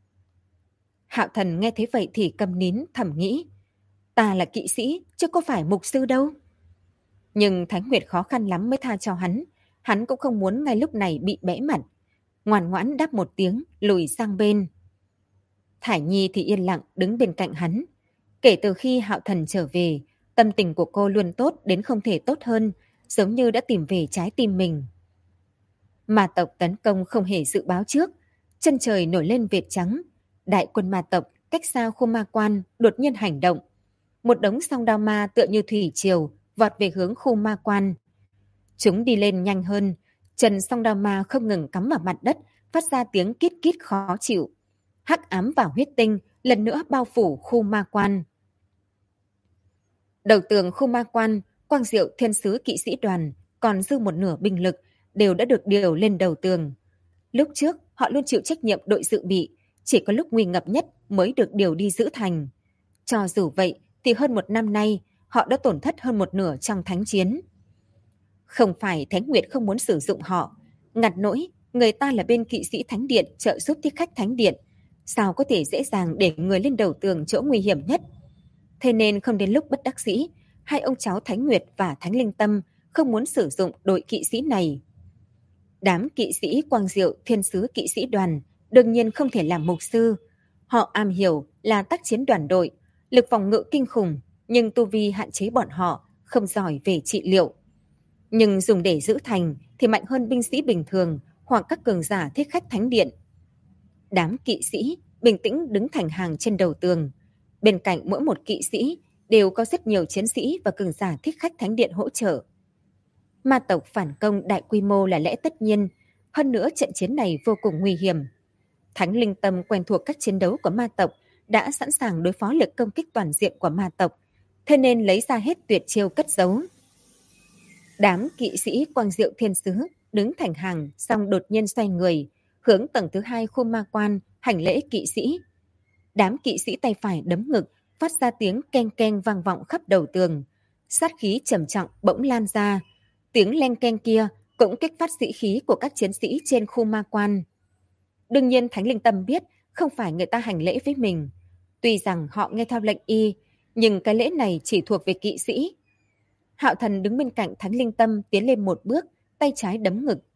Hạo Thần nghe thế vậy thì câm nín thầm nghĩ. Ta là kỵ sĩ, chứ có phải mục sư đâu. Nhưng Thánh Nguyệt khó khăn lắm mới tha cho hắn. Hắn cũng không muốn ngay lúc này bị bẽ mặt. Ngoan ngoãn đáp một tiếng, lùi sang bên. Thải Nhi thì yên lặng đứng bên cạnh hắn. Kể từ khi Hạo Thần trở về, tâm tình của cô luôn tốt đến không thể tốt hơn, giống như đã tìm về trái tim mình. Ma tộc tấn công không hề dự báo trước, chân trời nổi lên vệt trắng. Đại quân ma tộc cách xa khu ma quan đột nhiên hành động. Một đống song đao ma tựa như thủy triều vọt về hướng khu ma quan. Chúng đi lên nhanh hơn, chân song đao ma không ngừng cắm vào mặt đất, phát ra tiếng kít kít khó chịu. Hắc ám và huyết tinh lần nữa bao phủ khu ma quan. Đầu tường khu ma quan, Quang Diệu Thiên Sứ kỵ sĩ đoàn còn dư một nửa binh lực đều đã được điều lên đầu tường. Lúc trước họ luôn chịu trách nhiệm đội dự bị, chỉ có lúc nguy ngập nhất mới được điều đi giữ thành. Cho dù vậy thì hơn một năm nay họ đã tổn thất hơn một nửa trong thánh chiến. Không phải Thánh Nguyệt không muốn sử dụng họ, ngặt nỗi người ta là bên kỵ sĩ thánh điện trợ giúp thích khách thánh điện, sao có thể dễ dàng để người lên đầu tường chỗ nguy hiểm nhất. Thế nên không đến lúc bất đắc dĩ, hai ông cháu Thánh Nguyệt và Thánh Linh Tâm không muốn sử dụng đội kỵ sĩ này. Đám kỵ sĩ Quang Diệu Thiên Sứ kỵ sĩ đoàn đương nhiên không thể làm mục sư. Họ am hiểu là tác chiến đoàn đội, lực phòng ngự kinh khủng, nhưng tu vi hạn chế bọn họ không giỏi về trị liệu. Nhưng dùng để giữ thành thì mạnh hơn binh sĩ bình thường hoặc các cường giả thích khách thánh điện. Đám kỵ sĩ bình tĩnh đứng thành hàng trên đầu tường. Bên cạnh mỗi một kỵ sĩ đều có rất nhiều chiến sĩ và cường giả thích khách thánh điện hỗ trợ. Ma tộc phản công đại quy mô là lẽ tất nhiên, hơn nữa trận chiến này vô cùng nguy hiểm. Thánh Linh Tâm quen thuộc các chiến đấu của ma tộc, đã sẵn sàng đối phó lực công kích toàn diện của ma tộc, thế nên lấy ra hết tuyệt chiêu cất giấu. Đám kỵ sĩ Quang Diệu Thiên Sứ đứng thành hàng xong đột nhiên xoay người, hướng tầng thứ 2 khu ma quan hành lễ kỵ sĩ. Đám kỵ sĩ tay phải đấm ngực, phát ra tiếng keng keng vang vọng khắp đầu tường. Sát khí trầm trọng bỗng lan ra. Tiếng len keng kia cũng kích phát sĩ khí của các chiến sĩ trên khu ma quan. Đương nhiên Thánh Linh Tâm biết không phải người ta hành lễ với mình. Tuy rằng họ nghe theo lệnh y, nhưng cái lễ này chỉ thuộc về kỵ sĩ. Hạo Thần đứng bên cạnh Thánh Linh Tâm tiến lên một bước, tay trái đấm ngực.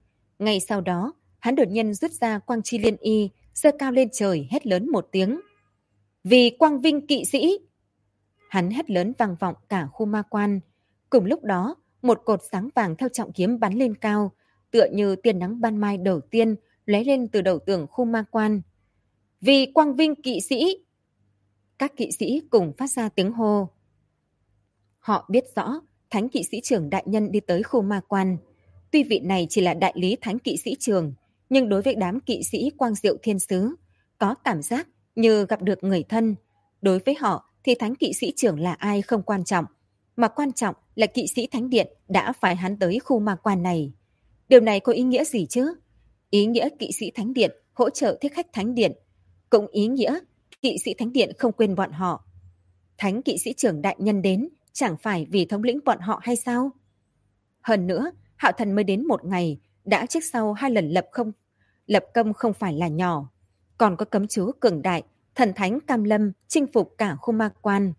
Ngay sau đó, hắn đột nhiên rút ra quang chi liên y, giơ cao lên trời hét lớn một tiếng. Vì quang vinh kỵ sĩ! Hắn hét lớn vang vọng cả khu ma quan. Cùng lúc đó, một cột sáng vàng theo trọng kiếm bắn lên cao, tựa như tia nắng ban mai đầu tiên lóe lên từ đầu tường khu ma quan. Vì quang vinh kỵ sĩ! Các kỵ sĩ cùng phát ra tiếng hô. Họ biết rõ thánh kỵ sĩ trưởng đại nhân đi tới khu ma quan. Tuy vị này chỉ là đại lý thánh kỵ sĩ trưởng, nhưng đối với đám kỵ sĩ Quang Diệu Thiên Sứ, có cảm giác như gặp được người thân. Đối với họ thì thánh kỵ sĩ trưởng là ai không quan trọng, mà quan trọng là kỵ sĩ thánh điện đã phái hắn tới khu ma quan này. Điều này có ý nghĩa gì chứ? Ý nghĩa kỵ sĩ thánh điện hỗ trợ thiết khách thánh điện, cũng ý nghĩa kỵ sĩ thánh điện không quên bọn họ. Thánh kỵ sĩ trưởng đại nhân đến chẳng phải vì thống lĩnh bọn họ hay sao? Hơn nữa, Hạo Thần mới đến một ngày, đã trước sau 2 lần lập công không phải là nhỏ. Còn có cấm chú cường đại, thần thánh cam lâm chinh phục cả khu ma quan.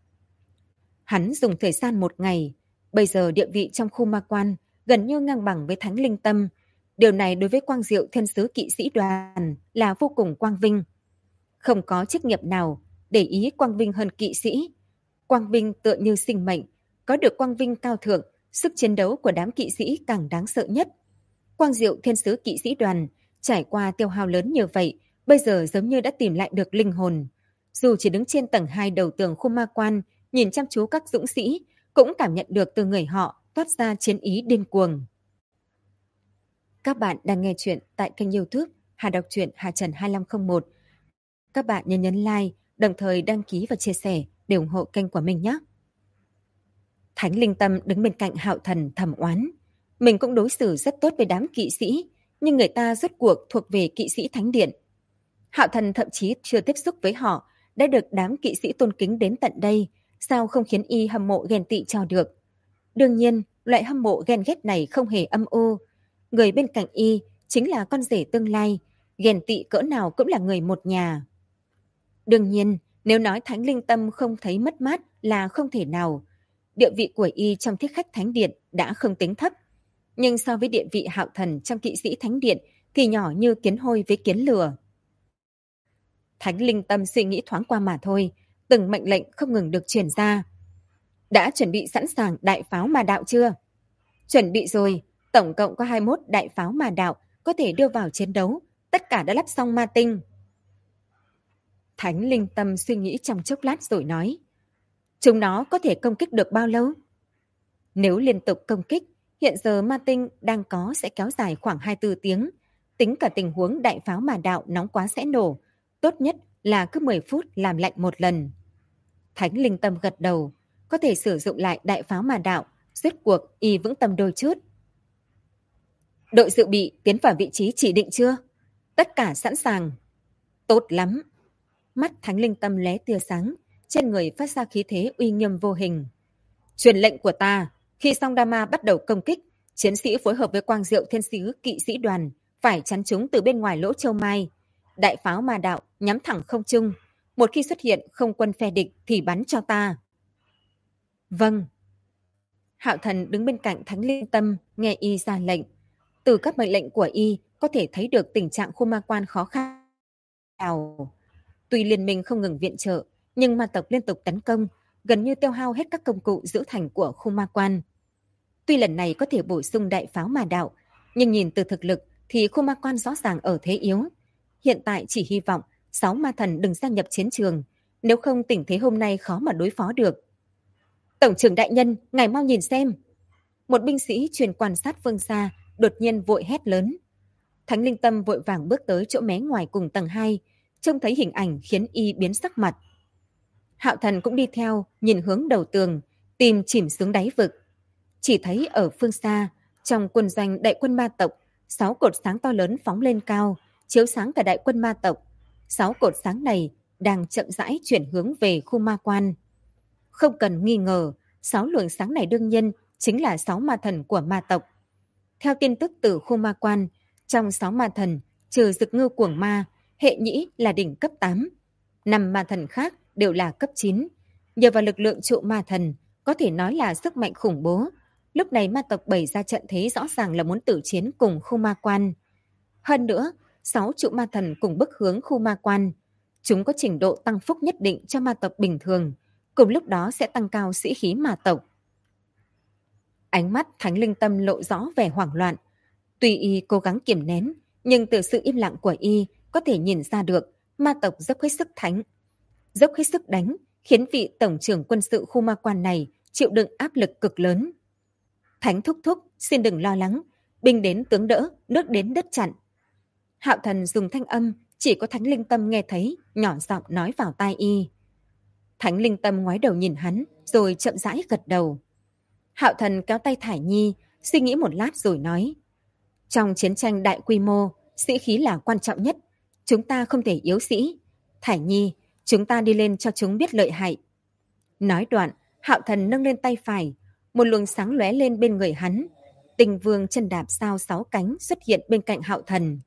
Hắn dùng thời gian 1 ngày, bây giờ địa vị trong khu ma quan gần như ngang bằng với thánh linh tâm. Điều này đối với Quang Diệu Thiên Sứ kỵ sĩ đoàn là vô cùng quang vinh. Không có chức nghiệp nào để ý quang vinh hơn kỵ sĩ. Quang vinh tựa như sinh mệnh, có được quang vinh cao thượng, sức chiến đấu của đám kỵ sĩ càng đáng sợ nhất. Quang Diệu Thiên Sứ kỵ sĩ đoàn trải qua tiêu hao lớn như vậy, bây giờ giống như đã tìm lại được linh hồn. Dù chỉ đứng trên tầng 2 đầu tường khu ma quan, nhìn chăm chú các dũng sĩ, cũng cảm nhận được từ người họ toát ra chiến ý điên cuồng. Các bạn đang nghe chuyện tại kênh YouTube Hà Đọc truyện Hà Trần 2501. Các bạn nhấn like, đồng thời đăng ký và chia sẻ để ủng hộ kênh của mình nhé. Thánh Linh Tâm đứng bên cạnh Hạo Thần thầm oán. Mình cũng đối xử rất tốt với đám kỵ sĩ, nhưng người ta rốt cuộc thuộc về kỵ sĩ Thánh Điện. Hạo Thần thậm chí chưa tiếp xúc với họ, đã được đám kỵ sĩ tôn kính đến tận đây, sao không khiến y hâm mộ ghen tị cho được. Đương nhiên, loại hâm mộ ghen ghét này không hề âm u. Người bên cạnh y chính là con rể tương lai, ghen tị cỡ nào cũng là người một nhà. Đương nhiên, nếu nói Thánh Linh Tâm không thấy mất mát là không thể nào. Địa vị của y trong thiết khách Thánh Điện đã không tính thấp. Nhưng so với địa vị Hạo Thần trong kỵ sĩ Thánh Điện thì nhỏ như kiến hôi với kiến lừa. Thánh Linh Tâm suy nghĩ thoáng qua mà thôi, từng mệnh lệnh không ngừng được truyền ra. Đã chuẩn bị sẵn sàng đại pháo ma đạo chưa? Chuẩn bị rồi, tổng cộng có 21 đại pháo ma đạo có thể đưa vào chiến đấu, tất cả đã lắp xong ma tinh. Thánh Linh Tâm suy nghĩ trong chốc lát rồi nói, chúng nó có thể công kích được bao lâu? Nếu liên tục công kích, hiện giờ ma tinh đang có sẽ kéo dài khoảng 24 tiếng. Tính cả tình huống đại pháo ma đạo nóng quá sẽ nổ, tốt nhất là cứ 10 phút làm lạnh một lần. Thánh Linh Tâm gật đầu, có thể sử dụng lại đại pháo ma đạo, rốt cuộc y vững tâm đôi chút. Đội dự bị tiến vào vị trí chỉ định chưa? Tất cả sẵn sàng. Tốt lắm. Mắt Thánh Linh Tâm lóe tia sáng, trên người phát ra khí thế uy nghiêm vô hình. Truyền lệnh của ta, khi Song Dama bắt đầu công kích, chiến sĩ phối hợp với Quang Diệu Thiên Sứ kỵ sĩ đoàn phải chắn chúng từ bên ngoài lỗ châu mai. Đại pháo ma đạo nhắm thẳng không trung, một khi xuất hiện không quân phe địch thì bắn cho ta. Vâng. Hạo Thần đứng bên cạnh Thánh Linh Tâm nghe y ra lệnh. Từ các mệnh lệnh của y có thể thấy được tình trạng khu ma quan khó khăn. Tuy liên minh không ngừng viện trợ, nhưng ma tộc liên tục tấn công, gần như tiêu hao hết các công cụ giữ thành của khu ma quan. Tuy lần này có thể bổ sung đại pháo ma đạo, nhưng nhìn từ thực lực thì khu ma quan rõ ràng ở thế yếu. Hiện tại chỉ hy vọng 6 ma thần đừng gia nhập chiến trường, nếu không tình thế hôm nay khó mà đối phó được. Tổng trưởng đại nhân, ngài mau nhìn xem. Một binh sĩ truyền quan sát phương xa, đột nhiên vội hét lớn. Thánh Linh Tâm vội vàng bước tới chỗ mé ngoài cùng tầng 2, trông thấy hình ảnh khiến y biến sắc mặt. Hạo Thần cũng đi theo, nhìn hướng đầu tường, tìm chìm xuống đáy vực. Chỉ thấy ở phương xa, trong quân doanh đại quân ma tộc, 6 cột sáng to lớn phóng lên cao, chiếu sáng cả đại quân ma tộc. 6 cột sáng này đang chậm rãi chuyển hướng về khu ma quan. Không cần nghi ngờ, 6 luồng sáng này đương nhiên chính là 6 ma thần của ma tộc. Theo tin tức từ khu ma quan, trong 6 ma thần, trừ Dực Ngư Cuồng Ma, hệ nhĩ là đỉnh cấp 8. 5 ma thần khác đều là cấp 9. Nhờ vào lực lượng trụ ma thần, có thể nói là sức mạnh khủng bố. Lúc này ma tộc bày ra trận thế rõ ràng là muốn tử chiến cùng khu ma quan. Hơn nữa, 6 trụ ma thần cùng bước hướng khu ma quan. Chúng có trình độ tăng phúc nhất định cho ma tộc bình thường, cùng lúc đó sẽ tăng cao sĩ khí ma tộc. Ánh mắt Thánh Linh Tâm lộ rõ vẻ hoảng loạn. Tuy y cố gắng kiềm nén, nhưng từ sự im lặng của y có thể nhìn ra được ma tộc dốc hết sức dốc hết sức đánh, khiến vị tổng trưởng quân sự khu ma quan này chịu đựng áp lực cực lớn. Thánh thúc thúc, xin đừng lo lắng, binh đến tướng đỡ, nước đến đất chặn. Hạo Thần dùng thanh âm chỉ có Thánh Linh Tâm nghe thấy, nhỏ giọng nói vào tai y. Thánh Linh Tâm ngoái đầu nhìn hắn, rồi chậm rãi gật đầu. Hạo Thần kéo tay Thải Nhi, suy nghĩ một lát rồi nói. Trong chiến tranh đại quy mô, sĩ khí là quan trọng nhất. Chúng ta không thể yếu sĩ. Thải Nhi, chúng ta đi lên cho chúng biết lợi hại. Nói đoạn, Hạo Thần nâng lên tay phải, một luồng sáng lóe lên bên người hắn. Tình Vương chân đạp sao 6 cánh xuất hiện bên cạnh Hạo Thần.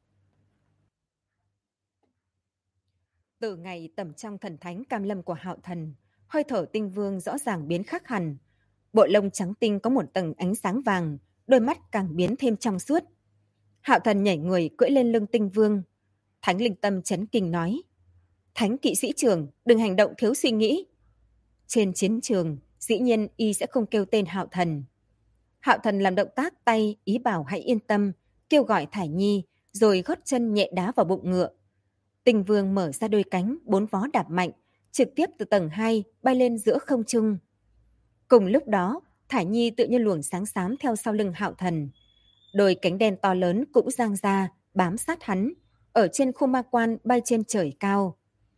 Từ ngày tẩm trong thần thánh cam lâm của Hạo Thần, hơi thở Tinh Vương rõ ràng biến khác hẳn. Bộ lông trắng tinh có một tầng ánh sáng vàng, đôi mắt càng biến thêm trong suốt. Hạo Thần nhảy người cưỡi lên lưng Tinh Vương. Thánh Linh Tâm chấn kinh nói. Thánh kỵ sĩ trưởng, đừng hành động thiếu suy nghĩ. Trên chiến trường, dĩ nhiên y sẽ không kêu tên Hạo Thần. Hạo Thần làm động tác tay, ý bảo hãy yên tâm, kêu gọi Thải Nhi, rồi gót chân nhẹ đá vào bụng ngựa. Tinh Vương mở ra đôi cánh, 4 vó đạp mạnh, trực tiếp từ tầng 2 bay lên giữa không trung. Cùng lúc đó, Thải Nhi tự như luồng sáng xám theo sau lưng Hạo Thần. Đôi cánh đen to lớn cũng giang ra, bám sát hắn, ở trên khu ma quan bay trên trời cao.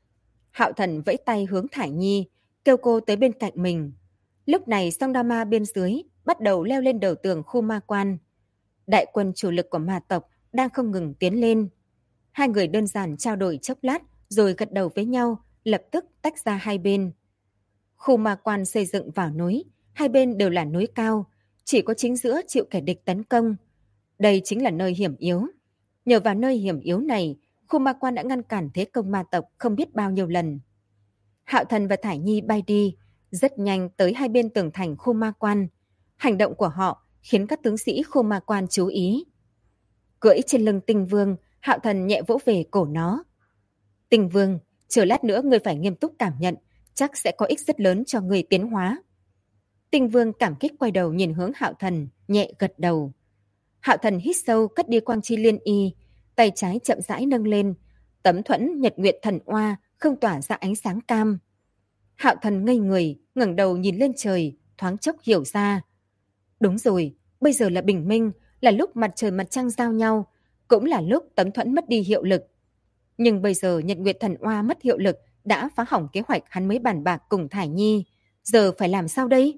Hạo Thần vẫy tay hướng Thải Nhi, kêu cô tới bên cạnh mình. Lúc này Song Đa Ma bên dưới bắt đầu leo lên đầu tường khu ma quan. Đại quân chủ lực của ma tộc đang không ngừng tiến lên. Hai người đơn giản trao đổi chốc lát rồi gật đầu với nhau, lập tức tách ra hai bên. Khu ma quan xây dựng vào núi, hai bên đều là núi cao, chỉ có chính giữa chịu kẻ địch tấn công. Đây chính là nơi hiểm yếu. Nhờ vào nơi hiểm yếu này, khu ma quan đã ngăn cản thế công ma tộc không biết bao nhiêu lần. Hạo Thần và Thải Nhi bay đi, rất nhanh tới hai bên tường thành khu ma quan. Hành động của họ khiến các tướng sĩ khu ma quan chú ý. Cưỡi trên lưng Tinh Vương, Hạo Thần nhẹ vỗ về cổ nó. Tinh Vương, chờ lát nữa ngươi phải nghiêm túc cảm nhận, chắc sẽ có ích rất lớn cho người tiến hóa. Tinh Vương cảm kích quay đầu nhìn hướng Hạo Thần, nhẹ gật đầu. Hạo Thần hít sâu cất đi quang chi liên y, tay trái chậm rãi nâng lên, tấm thuẫn nhật nguyệt thần oa không tỏa ra ánh sáng cam. Hạo Thần ngây người, ngẩng đầu nhìn lên trời, thoáng chốc hiểu ra. Đúng rồi, bây giờ là bình minh, là lúc mặt trời mặt trăng giao nhau, cũng là lúc tấm thuẫn mất đi hiệu lực. Nhưng bây giờ nhật nguyệt thần oa mất hiệu lực đã phá hỏng kế hoạch hắn mới bàn bạc cùng Thải Nhi. Giờ phải làm sao đây?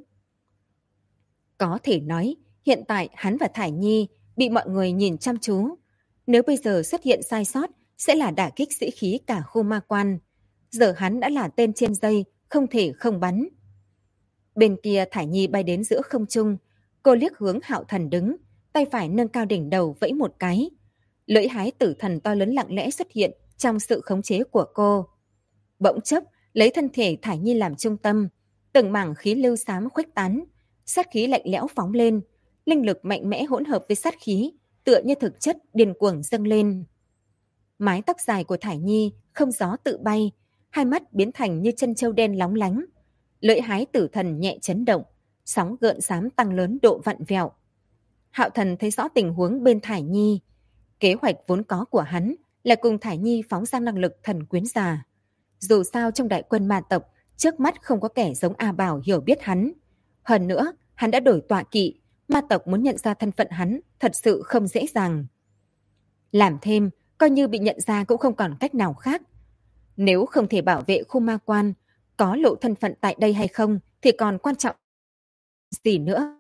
Có thể nói, hiện tại hắn và Thải Nhi bị mọi người nhìn chăm chú. Nếu bây giờ xuất hiện sai sót, sẽ là đả kích sĩ khí cả khu ma quan. Giờ hắn đã là tên trên dây, không thể không bắn. Bên kia Thải Nhi bay đến giữa không trung. Cô liếc hướng Hạo Thần đứng, tay phải nâng cao đỉnh đầu vẫy một cái. Lưỡi hái tử thần to lớn lặng lẽ xuất hiện trong sự khống chế của cô. Bỗng chốc, lấy thân thể Thải Nhi làm trung tâm, từng mảng khí lưu xám khuếch tán, sát khí lạnh lẽo phóng lên, linh lực mạnh mẽ hỗn hợp với sát khí, tựa như thực chất điên cuồng dâng lên. Mái tóc dài của Thải Nhi không gió tự bay, hai mắt biến thành như chân châu đen lóng lánh. Lưỡi hái tử thần nhẹ chấn động, sóng gợn xám tăng lớn độ vặn vẹo. Hạo Thần thấy rõ tình huống bên Thải Nhi. Kế hoạch vốn có của hắn là cùng Thải Nhi phóng ra năng lực thần quyến già. Dù sao trong đại quân ma tộc, trước mắt không có kẻ giống A Bảo hiểu biết hắn. Hơn nữa, hắn đã đổi tọa kỵ, ma tộc muốn nhận ra thân phận hắn thật sự không dễ dàng. Làm thêm, coi như bị nhận ra cũng không còn cách nào khác. Nếu không thể bảo vệ khu ma quan, có lộ thân phận tại đây hay không thì còn quan trọng gì nữa.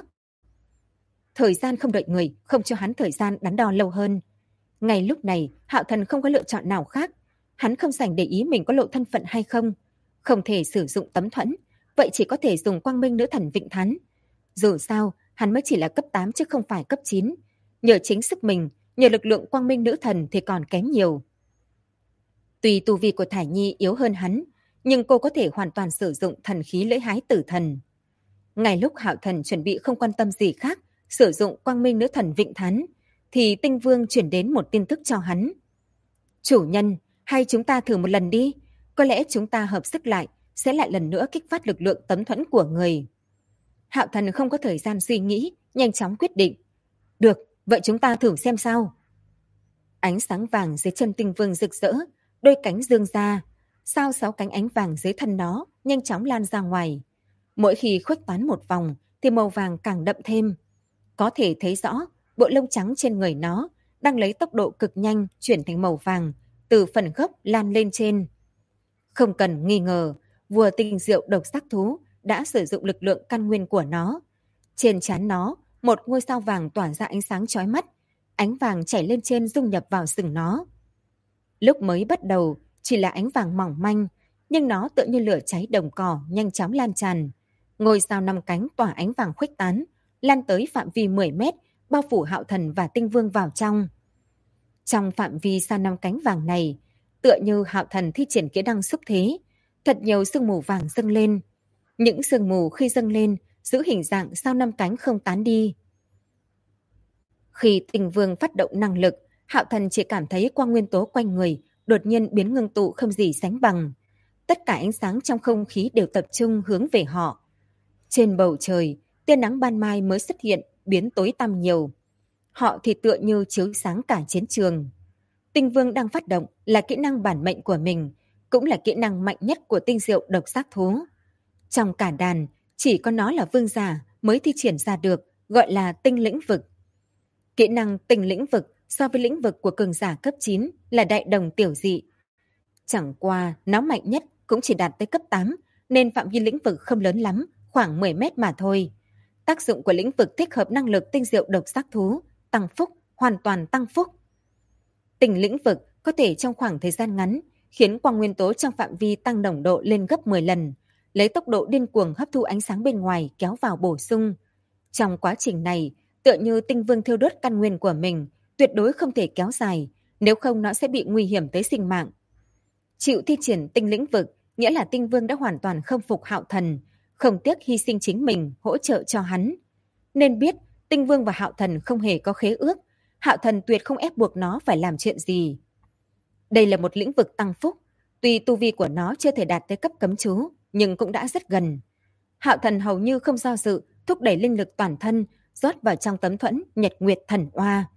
Thời gian không đợi người, không cho hắn thời gian đắn đo lâu hơn. Ngay lúc này, Hạo Thần không có lựa chọn nào khác. Hắn không dành để ý mình có lộ thân phận hay không. Không thể sử dụng tấm thuẫn, vậy chỉ có thể dùng quang minh nữ thần Vịnh Thắn. Dù sao, hắn mới chỉ là cấp 8 chứ không phải cấp 9. Nhờ chính sức mình, nhờ lực lượng quang minh nữ thần thì còn kém nhiều. Tuy tu vi của Thải Nhi yếu hơn hắn, nhưng cô có thể hoàn toàn sử dụng thần khí lưỡi hái tử thần. Ngay lúc Hạo Thần chuẩn bị không quan tâm gì khác, sử dụng quang minh nữ thần Vịnh Thán, thì Tinh Vương chuyển đến một tin tức cho hắn. Chủ nhân, hay chúng ta thử một lần đi, có lẽ chúng ta hợp sức lại, sẽ lại lần nữa kích phát lực lượng tấm thuẫn của người. Hạo Thần không có thời gian suy nghĩ, nhanh chóng quyết định. Được, vậy chúng ta thử xem sao. Ánh sáng vàng dưới chân Tinh Vương rực rỡ, đôi cánh dương ra, sao 6 cánh ánh vàng dưới thân nó nhanh chóng lan ra ngoài. Mỗi khi khuếch tán một vòng thì màu vàng càng đậm thêm. Có thể thấy rõ bộ lông trắng trên người nó đang lấy tốc độ cực nhanh chuyển thành màu vàng, từ phần gốc lan lên trên. Không cần nghi ngờ, vua tinh diệu độc giác thú đã sử dụng lực lượng căn nguyên của nó. Trên trán nó, một ngôi sao vàng tỏa ra ánh sáng chói mắt, ánh vàng chảy lên trên dung nhập vào sừng nó. Lúc mới bắt đầu chỉ là ánh vàng mỏng manh, nhưng nó tựa như lửa cháy đồng cỏ nhanh chóng lan tràn. Ngôi sao 5 cánh tỏa ánh vàng khuếch tán, lan tới phạm vi 10 mét, bao phủ Hạo Thần và Tinh Vương vào trong. Trong phạm vi sao 5 cánh vàng này, tựa như Hạo Thần thi triển kỹ năng xúc thế, thật nhiều sương mù vàng dâng lên. Những sương mù khi dâng lên giữ hình dạng sao 5 cánh không tán đi. Khi Tinh Vương phát động năng lực, Hạo Thần chỉ cảm thấy quang nguyên tố quanh người đột nhiên biến ngưng tụ không gì sánh bằng. Tất cả ánh sáng trong không khí đều tập trung hướng về họ. Trên bầu trời, tia nắng ban mai mới xuất hiện, biến tối tăm nhiều. Họ thì tựa như chiếu sáng cả chiến trường. Tinh Vương đang phát động là kỹ năng bản mệnh của mình, cũng là kỹ năng mạnh nhất của tinh diệu độc giác thú. Trong cả đàn, chỉ có nó là vương giả mới thi triển ra được, gọi là tinh lĩnh vực. Kỹ năng tinh lĩnh vực so với lĩnh vực của cường giả cấp 9 là đại đồng tiểu dị. Chẳng qua, nó mạnh nhất cũng chỉ đạt tới cấp 8, nên phạm vi lĩnh vực không lớn lắm, khoảng 10 mét mà thôi. Tác dụng của lĩnh vực thích hợp năng lực tinh diệu độc giác thú, tăng phúc, hoàn toàn tăng phúc. Tinh lĩnh vực có thể trong khoảng thời gian ngắn khiến quang nguyên tố trong phạm vi tăng nồng độ lên gấp 10 lần, lấy tốc độ điên cuồng hấp thu ánh sáng bên ngoài kéo vào bổ sung. Trong quá trình này, tựa như Tinh Vương thiêu đốt căn nguyên của mình, tuyệt đối không thể kéo dài, nếu không nó sẽ bị nguy hiểm tới sinh mạng. Chịu thi triển tinh lĩnh vực, nghĩa là Tinh Vương đã hoàn toàn khâm phục Hạo Thần, không tiếc hy sinh chính mình hỗ trợ cho hắn. Nên biết, Tinh Vương và Hạo Thần không hề có khế ước, Hạo Thần tuyệt không ép buộc nó phải làm chuyện gì. Đây là một lĩnh vực tăng phúc, tuy tu vi của nó chưa thể đạt tới cấp cấm chú, nhưng cũng đã rất gần. Hạo Thần hầu như không do dự, thúc đẩy linh lực toàn thân, rót vào trong tấm thuẫn Nhật Nguyệt Thần Oa.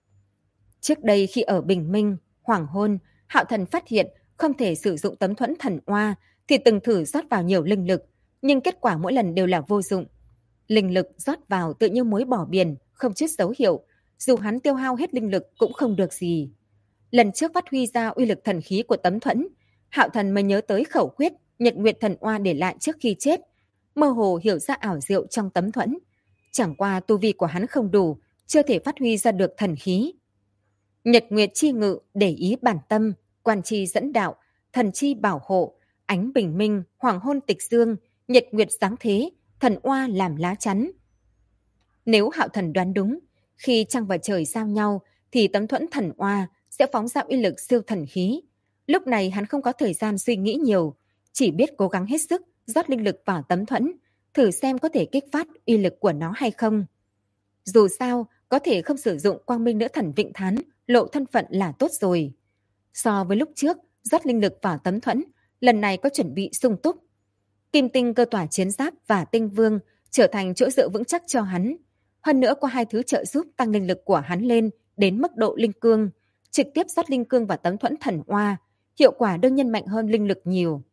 Trước đây khi ở Bình Minh, Hoàng Hôn, Hạo Thần phát hiện không thể sử dụng tấm thuẫn thần oa thì từng thử rót vào nhiều linh lực, nhưng kết quả mỗi lần đều là vô dụng. Linh lực rót vào tự như muối bỏ biển, không chút dấu hiệu, dù hắn tiêu hao hết linh lực cũng không được gì. Lần trước phát huy ra uy lực thần khí của tấm thuẫn, Hạo Thần mới nhớ tới khẩu quyết Nhật Nguyệt Thần Oa để lại trước khi chết, mơ hồ hiểu ra ảo diệu trong tấm thuẫn. Chẳng qua tu vi của hắn không đủ, chưa thể phát huy ra được thần khí. Nhật Nguyệt chi ngự để ý bản tâm, quan chi dẫn đạo, thần chi bảo hộ, ánh bình minh, hoàng hôn tịch dương, Nhật Nguyệt giáng thế, thần oa làm lá chắn. Nếu Hạo Thần đoán đúng, khi trăng và trời giao nhau thì tấm thuẫn thần oa sẽ phóng ra uy lực siêu thần khí. Lúc này hắn không có thời gian suy nghĩ nhiều, chỉ biết cố gắng hết sức rót linh lực vào tấm thuẫn, thử xem có thể kích phát uy lực của nó hay không. Dù sao, có thể không sử dụng quang minh nữ thần Vịnh Thán, lộ thân phận là tốt rồi. So với lúc trước, rót linh lực vào tấm thuẫn, lần này có chuẩn bị sung túc. Kim tinh cơ tỏa chiến giáp và tinh vương trở thành chỗ dựa vững chắc cho hắn. Hơn nữa qua hai thứ trợ giúp tăng linh lực của hắn lên đến mức độ linh cương, trực tiếp rót linh cương vào tấm thuẫn thần oa, hiệu quả đương nhiên mạnh hơn linh lực nhiều.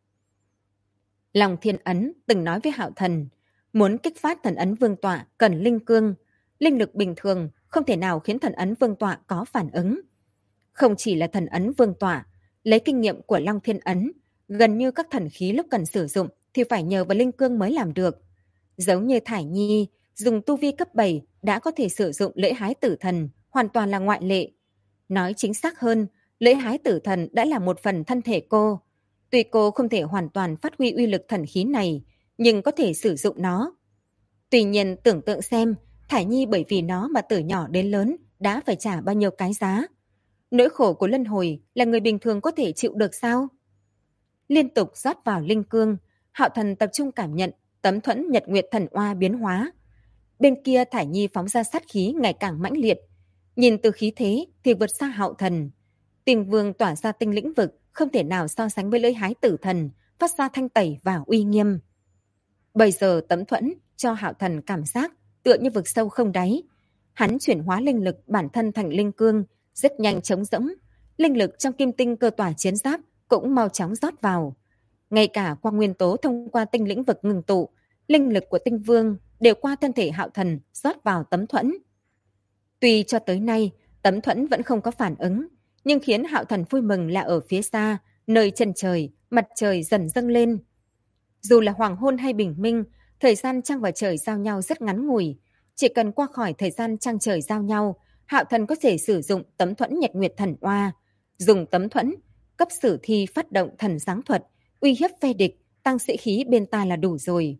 Long Thiên Ấn từng nói với Hạo Thần, muốn kích phát thần ấn vương tọa cần linh cương, linh lực bình thường không thể nào khiến thần ấn vương tọa có phản ứng. Không chỉ là thần ấn vương tọa, lấy kinh nghiệm của Long Thiên Ấn, gần như các thần khí lúc cần sử dụng thì phải nhờ vào linh cương mới làm được. Giống như Thải Nhi, dùng tu vi cấp 7 đã có thể sử dụng lễ hái tử thần, hoàn toàn là ngoại lệ. Nói chính xác hơn, lễ hái tử thần đã là một phần thân thể cô. Tuy cô không thể hoàn toàn phát huy uy lực thần khí này, nhưng có thể sử dụng nó. Tuy nhiên tưởng tượng xem, Thải Nhi bởi vì nó mà từ nhỏ đến lớn đã phải trả bao nhiêu cái giá. Nỗi khổ của luân hồi là người bình thường có thể chịu được sao? Liên tục rót vào linh cương, Hạo Thần tập trung cảm nhận tấm thuẫn Nhật Nguyệt Thần Oa biến hóa. Bên kia Thải Nhi phóng ra sát khí ngày càng mãnh liệt. Nhìn từ khí thế thì vượt xa Hạo Thần. Tình Vương tỏa ra tinh lĩnh vực không thể nào so sánh với lưỡi hái tử thần, phát ra thanh tẩy và uy nghiêm. Bây giờ tấm thuẫn cho Hạo Thần cảm giác tựa như vực sâu không đáy. Hắn chuyển hóa linh lực bản thân thành linh cương, rất nhanh trống rỗng. Linh lực trong kim tinh cơ tỏa chiến giáp cũng mau chóng rót vào. Ngay cả quang nguyên tố thông qua tinh lĩnh vực ngừng tụ, linh lực của Tinh Vương đều qua thân thể Hạo Thần rót vào tấm thuẫn. Tuy cho tới nay tấm thuẫn vẫn không có phản ứng, nhưng khiến Hạo Thần vui mừng là ở phía xa, nơi chân trời, mặt trời dần dâng lên. Dù là hoàng hôn hay bình minh, thời gian trăng và trời giao nhau rất ngắn ngủi. Chỉ cần qua khỏi thời gian trăng trời giao nhau, Hạo Thần có thể sử dụng tấm thuẫn Nhật Nguyệt Thần Oa. Dùng tấm thuẫn, cấp sử thi phát động thần giáng thuật, uy hiếp phe địch, tăng sĩ khí bên ta là đủ rồi.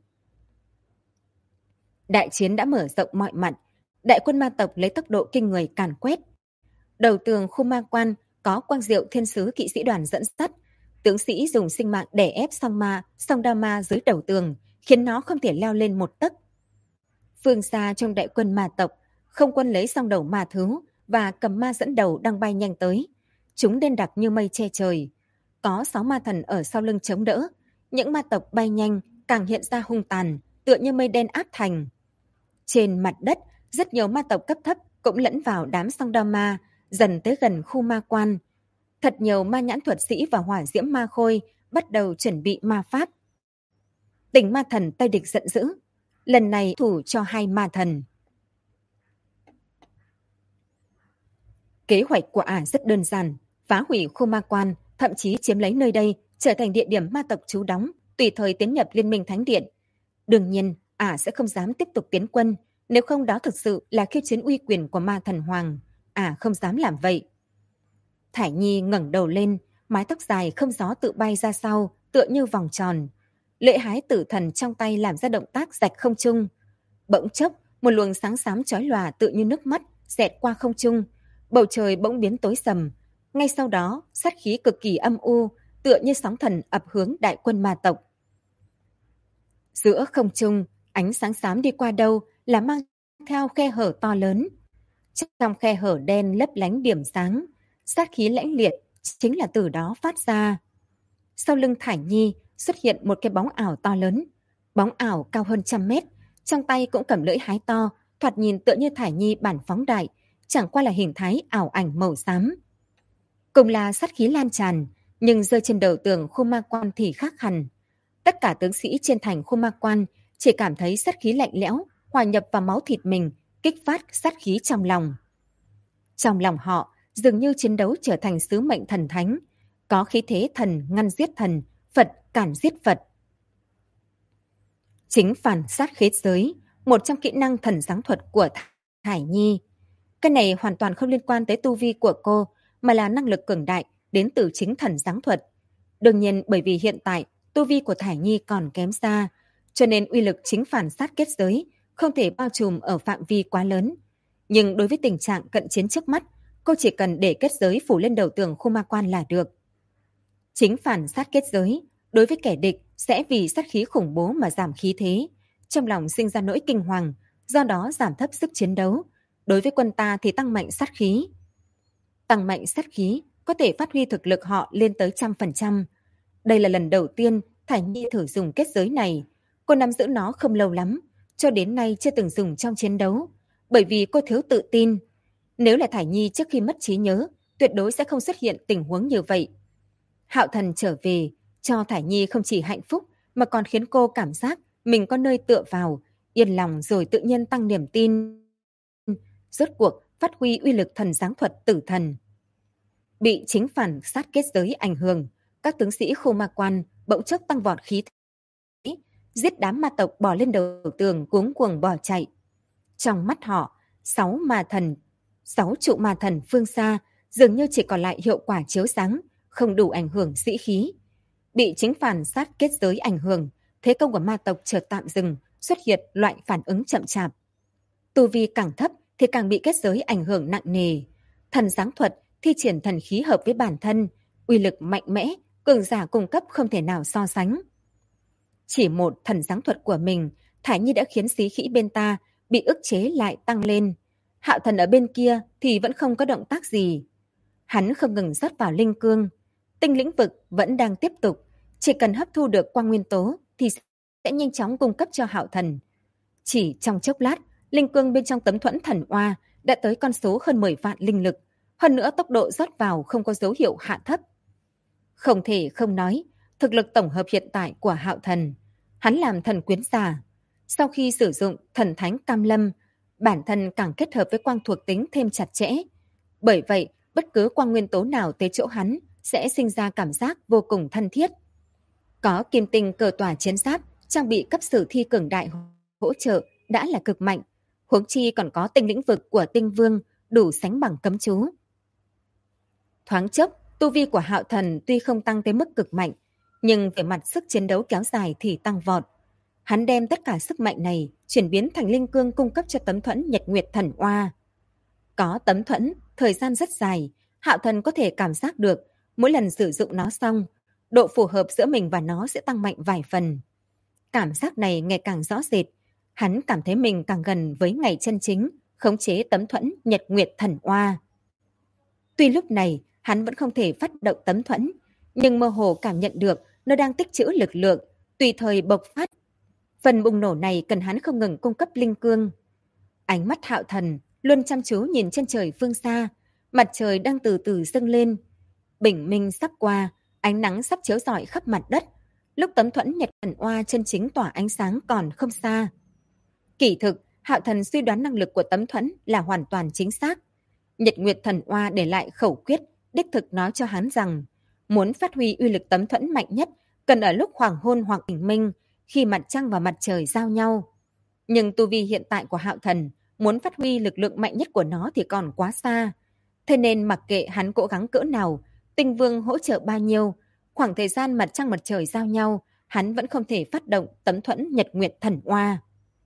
Đại chiến đã mở rộng mọi mặt, đại quân ma tộc lấy tốc độ kinh người càn quét. Đầu tường khu ma quan có Quang Diệu Thiên Sứ kỵ sĩ đoàn dẫn dắt, tướng sĩ dùng sinh mạng đè ép song đao ma dưới đầu tường, khiến nó không thể leo lên một tấc. Phương xa trong đại quân ma tộc, không quân lấy song đầu ma thú và cầm ma dẫn đầu đang bay nhanh tới. Chúng đen đặc như mây che trời. Có 6 ma thần ở sau lưng chống đỡ. Những ma tộc bay nhanh càng hiện ra hung tàn, tựa như mây đen áp thành. Trên mặt đất, rất nhiều ma tộc cấp thấp cũng lẫn vào đám song đao ma, dần tới gần khu ma quan. Thật nhiều ma nhãn thuật sĩ và hỏa diễm ma khôi bắt đầu chuẩn bị ma pháp. Tình ma thần Tây Địch giận dữ, lần này thủ cho 2 ma thần. Kế hoạch của ả rất đơn giản, phá hủy khu ma quan, thậm chí chiếm lấy nơi đây trở thành địa điểm ma tộc trú đóng, tùy thời tiến nhập Liên minh Thánh Điện. Đương nhiên, ả sẽ không dám tiếp tục tiến quân, nếu không đó thực sự là khiêu chiến uy quyền của ma thần hoàng. Ả không dám làm vậy. Thải Nhi ngẩng đầu lên, mái tóc dài không gió tự bay ra sau, tựa như vòng tròn. Lưỡi hái tử thần trong tay làm ra động tác rạch không trung. Bỗng chốc, một luồng sáng xám chói lòa tựa như nước mắt xẹt qua không trung. Bầu trời bỗng biến tối sầm. Ngay sau đó, sát khí cực kỳ âm u, tựa như sóng thần ập hướng đại quân ma tộc. Giữa không trung, ánh sáng xám đi qua đâu là mang theo khe hở to lớn. Trong khe hở đen lấp lánh điểm sáng, sát khí lãnh liệt chính là từ đó phát ra. Sau lưng Thải Nhi xuất hiện một cái bóng ảo to lớn. Bóng ảo cao hơn 100 mét, trong tay cũng cầm lưỡi hái to, thoạt nhìn tựa như Thải Nhi bản phóng đại, chẳng qua là hình thái ảo ảnh màu xám. Cùng là sát khí lan tràn, nhưng rơi trên đầu tường khu ma quan thì khác hẳn. Tất cả tướng sĩ trên thành khu ma quan chỉ cảm thấy sát khí lạnh lẽo, hòa nhập vào máu thịt mình, kích phát sát khí trong lòng. Trong lòng họ, dường như chiến đấu trở thành sứ mệnh thần thánh, có khí thế thần ngăn giết thần, Phật cản giết Phật. Chính phản sát khế giới, một trong kỹ năng thần giáng thuật của Thải Nhi. Cái này hoàn toàn không liên quan tới tu vi của cô, mà là năng lực cường đại đến từ chính thần giáng thuật. Đương nhiên bởi vì hiện tại tu vi của Thải Nhi còn kém xa, cho nên uy lực chính phản sát kết giới không thể bao trùm ở phạm vi quá lớn. Nhưng đối với tình trạng cận chiến trước mắt, cô chỉ cần để kết giới phủ lên đầu tường khu ma quan là được. Chính phản sát kết giới, đối với kẻ địch sẽ vì sát khí khủng bố mà giảm khí thế, trong lòng sinh ra nỗi kinh hoàng, do đó giảm thấp sức chiến đấu. Đối với quân ta thì tăng mạnh sát khí. Tăng mạnh sát khí có thể phát huy thực lực họ lên tới 100%. Đây là lần đầu tiên Thải Nhi thử dùng kết giới này. Cô nắm giữ nó không lâu lắm, cho đến nay chưa từng dùng trong chiến đấu, bởi vì cô thiếu tự tin. Nếu là Thải Nhi trước khi mất trí nhớ, tuyệt đối sẽ không xuất hiện tình huống như vậy. Hạo Thần trở về, cho Thải Nhi không chỉ hạnh phúc, mà còn khiến cô cảm giác mình có nơi tựa vào, yên lòng rồi tự nhiên tăng niềm tin. Rốt cuộc phát huy uy lực thần giáng thuật tử thần. Bị chính phản sát kết giới ảnh hưởng, các tướng sĩ khu ma quan bỗng chốc tăng vọt khí thế, giết đám ma tộc bò lên đầu tường cuống cuồng bỏ chạy. Trong mắt họ, 6 trụ ma thần phương xa dường như chỉ còn lại hiệu quả chiếu sáng, không đủ ảnh hưởng sĩ khí. Bị chính phản sát kết giới ảnh hưởng, thế công của ma tộc chợt tạm dừng, xuất hiện loại phản ứng chậm chạp. Tu vi càng thấp thì càng bị kết giới ảnh hưởng nặng nề. Thần giáng thuật thi triển thần khí hợp với bản thân, uy lực mạnh mẽ, cường giả cung cấp không thể nào so sánh. Chỉ một thần giáng thuật của mình, Thải Nhi đã khiến xí khĩ bên ta bị ức chế lại tăng lên. Hạo Thần ở bên kia thì vẫn không có động tác gì. Hắn không ngừng rót vào linh cương. Tinh lĩnh vực vẫn đang tiếp tục. Chỉ cần hấp thu được quang nguyên tố thì sẽ nhanh chóng cung cấp cho Hạo Thần. Chỉ trong chốc lát, linh cương bên trong tấm thuẫn thần oa đã tới con số hơn 10 vạn linh lực. Hơn nữa tốc độ rót vào không có dấu hiệu hạ thấp. Không thể không nói, thực lực tổng hợp hiện tại của Hạo Thần. Hắn làm thần quyến giả. Sau khi sử dụng thần thánh cam lâm, bản thân càng kết hợp với quang thuộc tính thêm chặt chẽ. Bởi vậy, bất cứ quang nguyên tố nào tới chỗ hắn sẽ sinh ra cảm giác vô cùng thân thiết. Có kim tinh cờ tỏa chiến giáp, trang bị cấp sử thi cường đại hỗ trợ đã là cực mạnh. Huống chi còn có tinh lĩnh vực của tinh vương đủ sánh bằng cấm chú. Thoáng chốc, tu vi của Hạo Thần tuy không tăng tới mức cực mạnh, nhưng về mặt sức chiến đấu kéo dài thì tăng vọt. Hắn đem tất cả sức mạnh này chuyển biến thành linh cương cung cấp cho tấm thuẫn Nhật Nguyệt Thần Oa. Có tấm thuẫn, thời gian rất dài, Hạo Thần có thể cảm giác được mỗi lần sử dụng nó xong, độ phù hợp giữa mình và nó sẽ tăng mạnh vài phần. Cảm giác này ngày càng rõ rệt, hắn cảm thấy mình càng gần với ngày chân chính, khống chế tấm thuẫn Nhật Nguyệt Thần Oa. Tuy lúc này hắn vẫn không thể phát động tấm thuẫn, nhưng mơ hồ cảm nhận được nó đang tích trữ lực lượng, tùy thời bộc phát. Phần bùng nổ này cần hắn không ngừng cung cấp linh cương. Ánh mắt Hạo Thần luôn chăm chú nhìn chân trời phương xa, mặt trời đang từ từ dâng lên. Bình minh sắp qua, ánh nắng sắp chiếu rọi khắp mặt đất. Lúc tấm thuẫn Nhật Thần Oa chân chính tỏa ánh sáng còn không xa. Kỳ thực, Hạo Thần suy đoán năng lực của tấm thuẫn là hoàn toàn chính xác. Nhật Nguyệt Thần Oa để lại khẩu quyết, đích thực nói cho hắn rằng muốn phát huy uy lực tấm thuẫn mạnh nhất cần ở lúc hoàng hôn hoặc bình minh, khi mặt trăng và mặt trời giao nhau. Nhưng tu vi hiện tại của Hạo Thần muốn phát huy lực lượng mạnh nhất của nó thì còn quá xa. Thế nên mặc kệ hắn cố gắng cỡ nào, tinh vương hỗ trợ bao nhiêu, khoảng thời gian mặt trăng mặt trời giao nhau, hắn vẫn không thể phát động tấm thuẫn Nhật Nguyệt Thần Oa.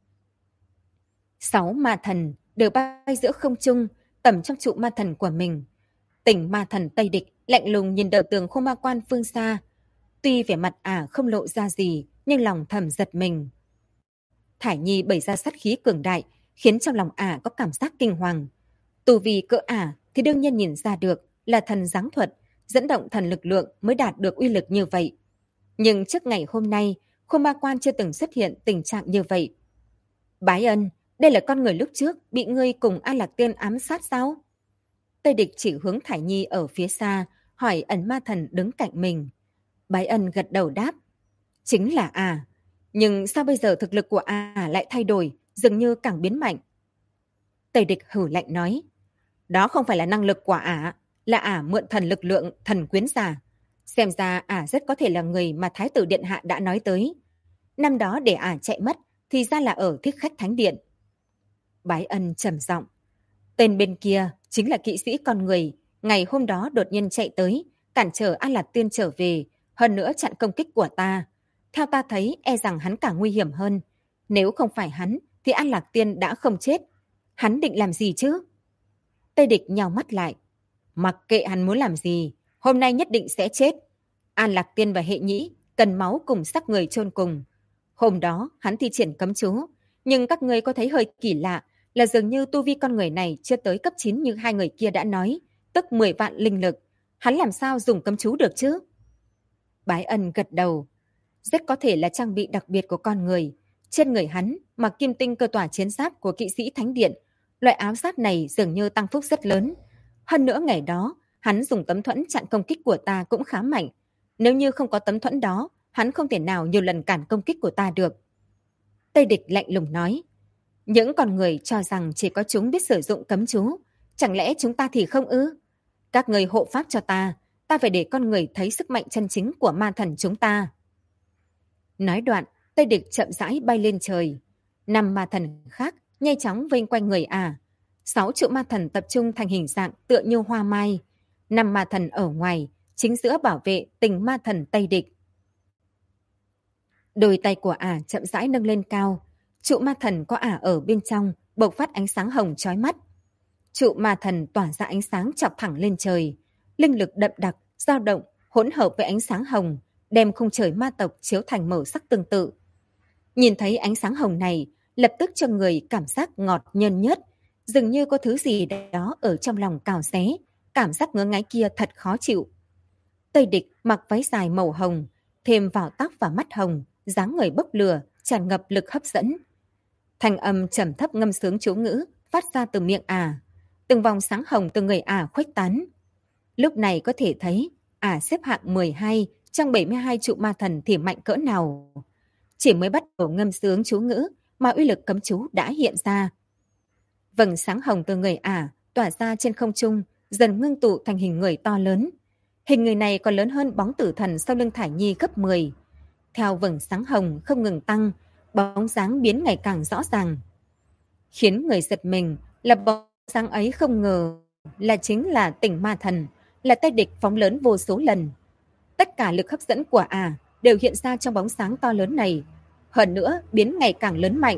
6 ma thần đều bay giữa không trung, tầm trong trụ ma thần của mình. Tỉnh ma thần Tây Địch lạnh lùng nhìn đầu tường Khô Ma Quan phương xa. Tuy vẻ mặt ả không lộ ra gì, nhưng lòng thầm giật mình. Thải Nhi bày ra sát khí cường đại, khiến trong lòng ả có cảm giác kinh hoàng. Tu vì cỡ ả thì đương nhiên nhìn ra được là thần giáng thuật, dẫn động thần lực lượng mới đạt được uy lực như vậy. Nhưng trước ngày hôm nay, Khô Ma Quan chưa từng xuất hiện tình trạng như vậy. Bái Ân, đây là con người lúc trước bị ngươi cùng An Lạc Tiên ám sát sao? Tây Địch chỉ hướng Thải Nhi ở phía xa, hỏi ẩn ma thần đứng cạnh mình. Bái Ân gật đầu đáp. Chính là ả. Nhưng sao bây giờ thực lực của ả lại thay đổi, dường như càng biến mạnh? Tây Địch hử lạnh nói. Đó không phải là năng lực của ả, là ả mượn thần lực lượng thần quyến giả. Xem ra ả rất có thể là người mà Thái tử Điện Hạ đã nói tới. Năm đó để ả chạy mất, thì ra là ở Thích Khách Thánh Điện. Bái Ân trầm giọng. Tên bên kia chính là kỵ sĩ con người, ngày hôm đó đột nhiên chạy tới, cản trở An Lạc Tiên trở về, hơn nữa chặn công kích của ta. Theo ta thấy e rằng hắn càng nguy hiểm hơn. Nếu không phải hắn thì An Lạc Tiên đã không chết. Hắn định làm gì chứ? Tây Địch nhào mắt lại. Mặc kệ hắn muốn làm gì, hôm nay nhất định sẽ chết. An Lạc Tiên và Hệ Nhĩ cần máu cùng xác người chôn cùng. Hôm đó hắn thi triển cấm chú, nhưng các ngươi có thấy hơi kỳ lạ là dường như tu vi con người này chưa tới cấp 9 như hai người kia đã nói, tức 10 vạn linh lực. Hắn làm sao dùng cấm chú được chứ? Bái Ân gật đầu. Rất có thể là trang bị đặc biệt của con người. Trên người hắn mặc kim tinh cơ tỏa chiến giáp của kỵ sĩ Thánh Điện. Loại áo giáp này dường như tăng phúc rất lớn. Hơn nữa ngày đó, hắn dùng tấm thuẫn chặn công kích của ta cũng khá mạnh. Nếu như không có tấm thuẫn đó, hắn không thể nào nhiều lần cản công kích của ta được. Tây Địch lạnh lùng nói. Những con người cho rằng chỉ có chúng biết sử dụng cấm chú. Chẳng lẽ chúng ta thì không ư? Các người hộ pháp cho ta phải để con người thấy sức mạnh chân chính của ma thần chúng ta. Nói đoạn, Tây Địch chậm rãi bay lên trời. 5 ma thần khác nhanh chóng vây quanh người ả. 6 trụ ma thần tập trung thành hình dạng tựa như hoa mai. 5 ma thần ở ngoài, chính giữa bảo vệ tình ma thần Tây Địch. Đôi tay của ả chậm rãi nâng lên cao. Trụ ma thần có ả ở bên trong, bộc phát ánh sáng hồng chói mắt. Trụ ma thần tỏa ra ánh sáng chọc thẳng lên trời. Linh lực đậm đặc, dao động, hỗn hợp với ánh sáng hồng, đem khung trời ma tộc chiếu thành màu sắc tương tự. Nhìn thấy ánh sáng hồng này, lập tức cho người cảm giác ngọt nhơn nhớt, dường như có thứ gì đó ở trong lòng cào xé, cảm giác ngứa ngáy kia thật khó chịu. Tây Địch mặc váy dài màu hồng, thêm vào tóc và mắt hồng, dáng người bốc lửa, tràn ngập lực hấp dẫn. Thanh âm trầm thấp ngâm sướng chú ngữ phát ra từ miệng ả, từng vòng sáng hồng từ người ả khuếch tán. Lúc này có thể thấy ả xếp hạng 12 trong 72 trụ ma thần thì mạnh cỡ nào. Chỉ mới bắt đầu ngâm sướng chú ngữ mà uy lực cấm chú đã hiện ra. Vầng sáng hồng từ người ả tỏa ra trên không trung, dần ngưng tụ thành hình người to lớn. Hình người này còn lớn hơn bóng tử thần sau lưng Thải Nhi gấp 10. Theo vầng sáng hồng không ngừng tăng, bóng dáng biến ngày càng rõ ràng. Khiến người giật mình là bóng dáng ấy không ngờ là chính là Tỉnh Ma Thần, là Tây Địch phóng lớn vô số lần. Tất cả lực hấp dẫn của ả đều hiện ra trong bóng sáng to lớn này, hơn nữa biến ngày càng lớn mạnh.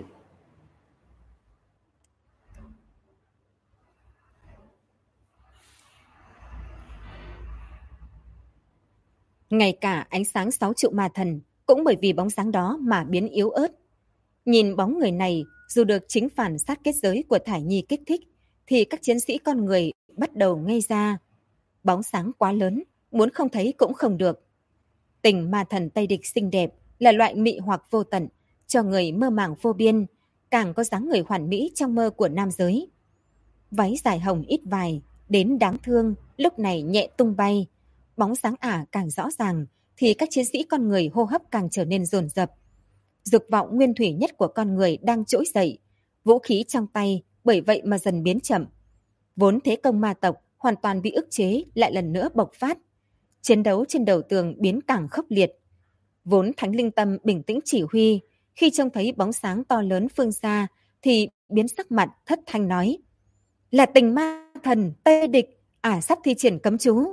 Ngay cả ánh sáng 6 trụ ma thần cũng bởi vì bóng sáng đó mà biến yếu ớt. Nhìn bóng người này, dù được chính phản sát kết giới của Thải Nhi kích thích, thì các chiến sĩ con người bắt đầu ngây ra. Bóng sáng quá lớn, muốn không thấy cũng không được. Tình ma thần Tây Địch xinh đẹp là loại mị hoặc vô tận, cho người mơ màng vô biên, càng có dáng người hoàn mỹ trong mơ của nam giới. Váy dài hồng ít vài, đến đáng thương, lúc này nhẹ tung bay. Bóng sáng ả càng rõ ràng, thì các chiến sĩ con người hô hấp càng trở nên dồn dập. Dục vọng nguyên thủy nhất của con người đang trỗi dậy, vũ khí trong tay bởi vậy mà dần biến chậm. Vốn thế công ma tộc hoàn toàn bị ức chế lại lần nữa bộc phát. Chiến đấu trên đầu tường biến càng khốc liệt. Vốn Thánh Linh Tâm bình tĩnh chỉ huy, khi trông thấy bóng sáng to lớn phương xa thì biến sắc mặt thất thanh nói: là Tình Ma Thần Tây Địch, ả sắp thi triển cấm chú.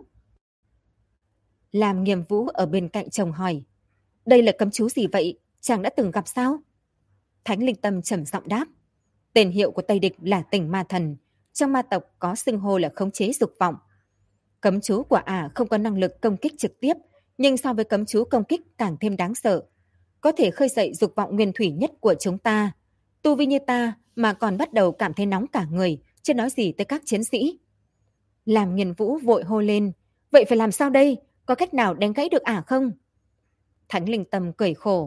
Làm Nghiêm Vũ ở bên cạnh chồng hỏi: đây là cấm chú gì vậy, chàng đã từng gặp sao? Thánh Linh Tâm trầm giọng đáp: tên hiệu của Tây Địch là Tình Ma Thần, trong ma tộc có xưng hô là khống chế dục vọng. Cấm chú của ả không có năng lực công kích trực tiếp, nhưng so với cấm chú công kích càng thêm đáng sợ, có thể khơi dậy dục vọng nguyên thủy nhất của chúng ta. Tu vi như ta mà còn bắt đầu cảm thấy nóng cả người, chứ nói gì tới các chiến sĩ. Làm Nghiền Vũ vội hô lên: vậy phải làm sao đây, có cách nào đánh gãy được ả không? Thánh Linh Tâm cười khổ: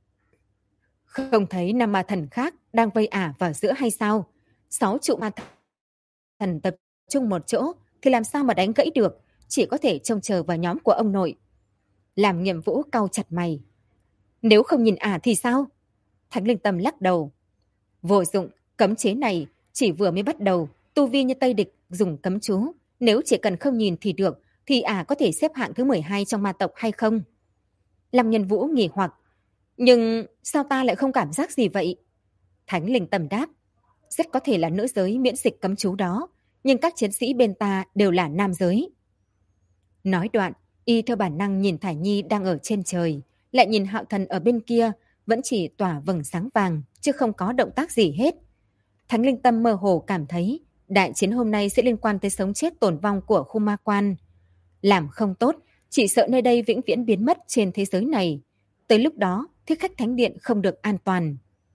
không thấy năm ma thần khác đang vây ả vào giữa hay sao? 6 trụ ma thần tập trung một chỗ thì làm sao mà đánh gãy được, chỉ có thể trông chờ vào nhóm của ông nội. Làm Nghiệm Vũ cau chặt mày: nếu không nhìn ả thì sao? Thánh Linh Tâm lắc đầu: vô dụng, cấm chế này chỉ vừa mới bắt đầu, tu vi như Tây Địch dùng cấm chú, nếu chỉ cần không nhìn thì được, thì ả có thể xếp hạng thứ 12 trong ma tộc hay không? Lâm Nhân Vũ nghỉ hoặc: nhưng sao ta lại không cảm giác gì vậy? Thánh Linh Tâm đáp: rất có thể là nữ giới miễn dịch cấm chú đó, nhưng các chiến sĩ bên ta đều là nam giới. Nói đoạn, y theo bản năng nhìn Thải Nhi đang ở trên trời, lại nhìn Hạo Thần ở bên kia, vẫn chỉ tỏa vầng sáng vàng, chứ không có động tác gì hết. Thánh Linh Tâm mơ hồ cảm thấy đại chiến hôm nay sẽ liên quan tới sống chết tồn vong của khu ma quan. Làm không tốt, chỉ sợ nơi đây vĩnh viễn biến mất trên thế giới này. Tới lúc đó, Thiết Khách Thánh Điện không được an toàn.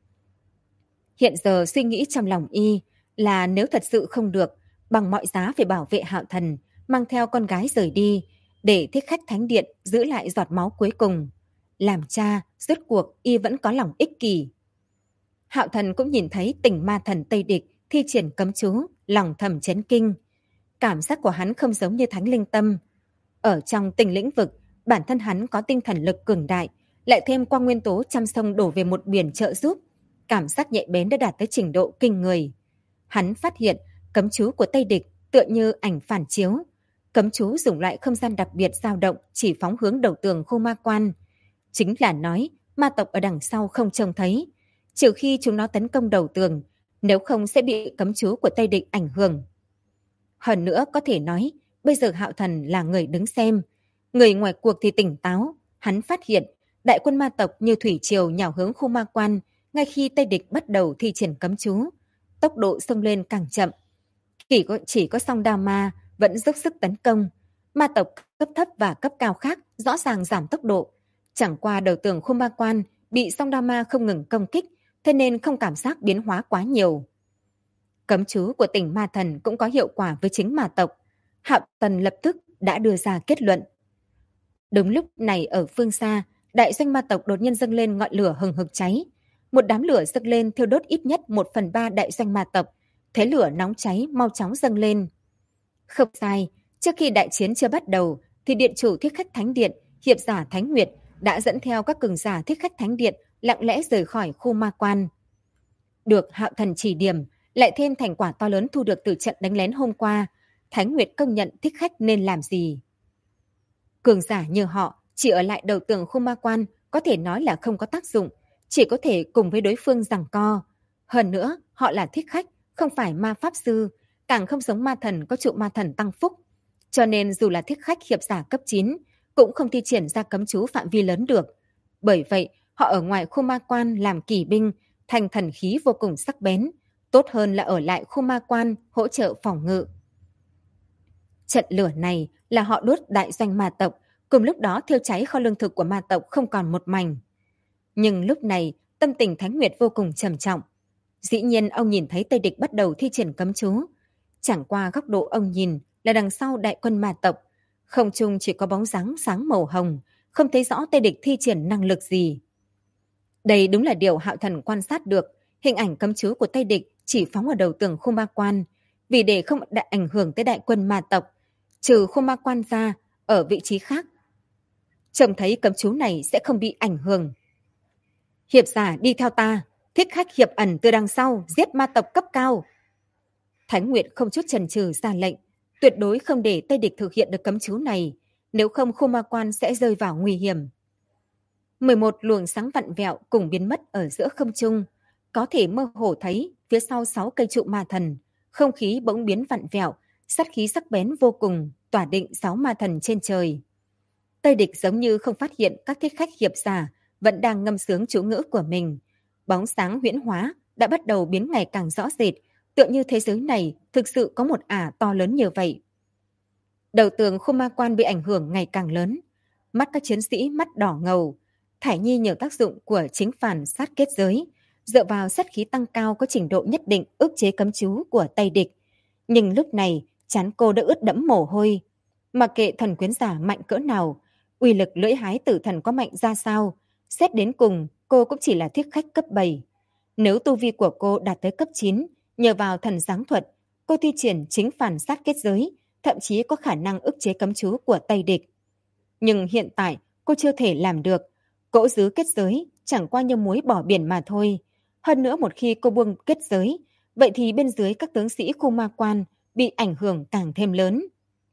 Hiện giờ suy nghĩ trong lòng y là nếu thật sự không được, bằng mọi giá phải bảo vệ Hạo Thần, mang theo con gái rời đi, để Thiết Khách Thánh Điện giữ lại giọt máu cuối cùng. Làm cha, rốt cuộc y vẫn có lòng ích kỷ. Hạo Thần cũng nhìn thấy Tình Ma Thần Tây Địch thi triển cấm chú, lòng thầm chấn kinh. Cảm giác của hắn không giống như Thánh Linh Tâm. Ở trong Tình lĩnh vực, bản thân hắn có tinh thần lực cường đại, lại thêm quang nguyên tố trăm sông đổ về một biển trợ giúp, cảm giác nhạy bén đã đạt tới trình độ kinh người. Hắn phát hiện cấm chú của Tây Địch tựa như ảnh phản chiếu. Cấm chú dùng loại không gian đặc biệt dao động chỉ phóng hướng đầu tường khu ma quan. Chính là nói ma tộc ở đằng sau không trông thấy, trừ khi chúng nó tấn công đầu tường, nếu không sẽ bị cấm chú của Tây Địch ảnh hưởng. Hơn nữa có thể nói, bây giờ Hạo Thần là người đứng xem, người ngoài cuộc thì tỉnh táo. Hắn phát hiện đại quân ma tộc như thủy triều nhào hướng khu ma quan ngay khi Tây Địch bắt đầu thi triển cấm chú. Tốc độ xông lên càng chậm. Chỉ có song đao ma vẫn dốc sức tấn công. Ma tộc cấp thấp và cấp cao khác rõ ràng giảm tốc độ. Chẳng qua đầu tường Khô Ma Quan bị song đao ma không ngừng công kích, thế nên không cảm giác biến hóa quá nhiều. Cấm chú của tỉnh ma thần cũng có hiệu quả với chính ma tộc. Hạo Tần lập tức đã đưa ra kết luận. Đúng lúc này ở phương xa, đại doanh ma tộc đột nhiên dâng lên ngọn lửa hừng hực cháy. Một đám lửa dâng lên thiêu đốt ít nhất 1/3 đại doanh ma tộc. Thế lửa nóng cháy mau chóng dâng lên. Không sai, trước khi đại chiến chưa bắt đầu, thì điện chủ Thiết Khách Thánh Điện, hiệp giả Thánh Nguyệt đã dẫn theo các cường giả Thiết Khách Thánh Điện lặng lẽ rời khỏi khu ma quan. Được Hạo Thần chỉ điểm, lại thêm thành quả to lớn thu được từ trận đánh lén hôm qua, Thánh Nguyệt công nhận Thích Khách nên làm gì. Cường giả như họ chỉ ở lại đầu tường khu ma quan có thể nói là không có tác dụng, chỉ có thể cùng với đối phương giằng co. Hơn nữa, họ là Thích Khách, không phải ma pháp sư, càng không giống ma thần có trụ ma thần tăng phúc. Cho nên dù là Thích Khách hiệp giả cấp 9, cũng không thi triển ra cấm chú phạm vi lớn được. Bởi vậy, họ ở ngoài khu ma quan làm kỳ binh, thành thần khí vô cùng sắc bén. Tốt hơn là ở lại khu ma quan hỗ trợ phòng ngự. Trận lửa này là họ đốt đại doanh ma tộc, cùng lúc đó thiêu cháy kho lương thực của ma tộc không còn một mảnh. Nhưng lúc này, tâm tình Thánh Nguyệt vô cùng trầm trọng. Dĩ nhiên ông nhìn thấy Tây Địch bắt đầu thi triển cấm chú. Chẳng qua góc độ ông nhìn là đằng sau đại quân ma tộc. Không trung chỉ có bóng dáng sáng màu hồng, không thấy rõ Tây Địch thi triển năng lực gì. Đây đúng là điều Hạo Thần quan sát được. Hình ảnh cấm chú của Tây Địch chỉ phóng ở đầu tường khu ma quan. Vì để không ảnh hưởng tới đại quân ma tộc, trừ khu ma quan ra, ở vị trí khác. Trông thấy cấm chú này sẽ không bị ảnh hưởng. Hiệp giả đi theo ta, Thích Khách hiệp ẩn từ đằng sau, giết ma tộc cấp cao. Thánh Nguyệt không chút chần chừ ra lệnh, tuyệt đối không để Tây Địch thực hiện được cấm chú này, nếu không khu ma quan sẽ rơi vào nguy hiểm. 11 luồng sáng vặn vẹo cùng biến mất ở giữa không trung, có thể mơ hồ thấy phía sau 6 cây trụ ma thần, không khí bỗng biến vặn vẹo, sát khí sắc bén vô cùng, tỏa định 6 ma thần trên trời. Tây Địch giống như không phát hiện các Thích Khách hiệp giả vẫn đang ngâm sướng chú ngữ của mình. Bóng sáng huyễn hóa đã bắt đầu biến ngày càng rõ rệt, tựa như thế giới này thực sự có một ả to lớn như vậy. Đầu tường khu ma quan bị ảnh hưởng ngày càng lớn, mắt các chiến sĩ mắt đỏ ngầu. Thải Nhi nhờ tác dụng của chính phản sát kết giới, dựa vào sát khí tăng cao có trình độ nhất định ức chế cấm chú của Tây Địch. Nhưng lúc này, trán cô đã ướt đẫm mồ hôi. Mặc kệ thần quyến giả mạnh cỡ nào, uy lực lưỡi hái tử thần có mạnh ra sao, xét đến cùng cô cũng chỉ là Thiết Khách cấp 7. Nếu tu vi của cô đạt tới cấp 9, nhờ vào thần giáng thuật, cô thi triển chính phản sát kết giới, thậm chí có khả năng ức chế cấm chú của Tây Địch. Nhưng hiện tại cô chưa thể làm được. Cỗ giữ kết giới chẳng qua như muối bỏ biển mà thôi. Hơn nữa một khi cô buông kết giới, vậy thì bên dưới các tướng sĩ khu ma quan bị ảnh hưởng càng thêm lớn.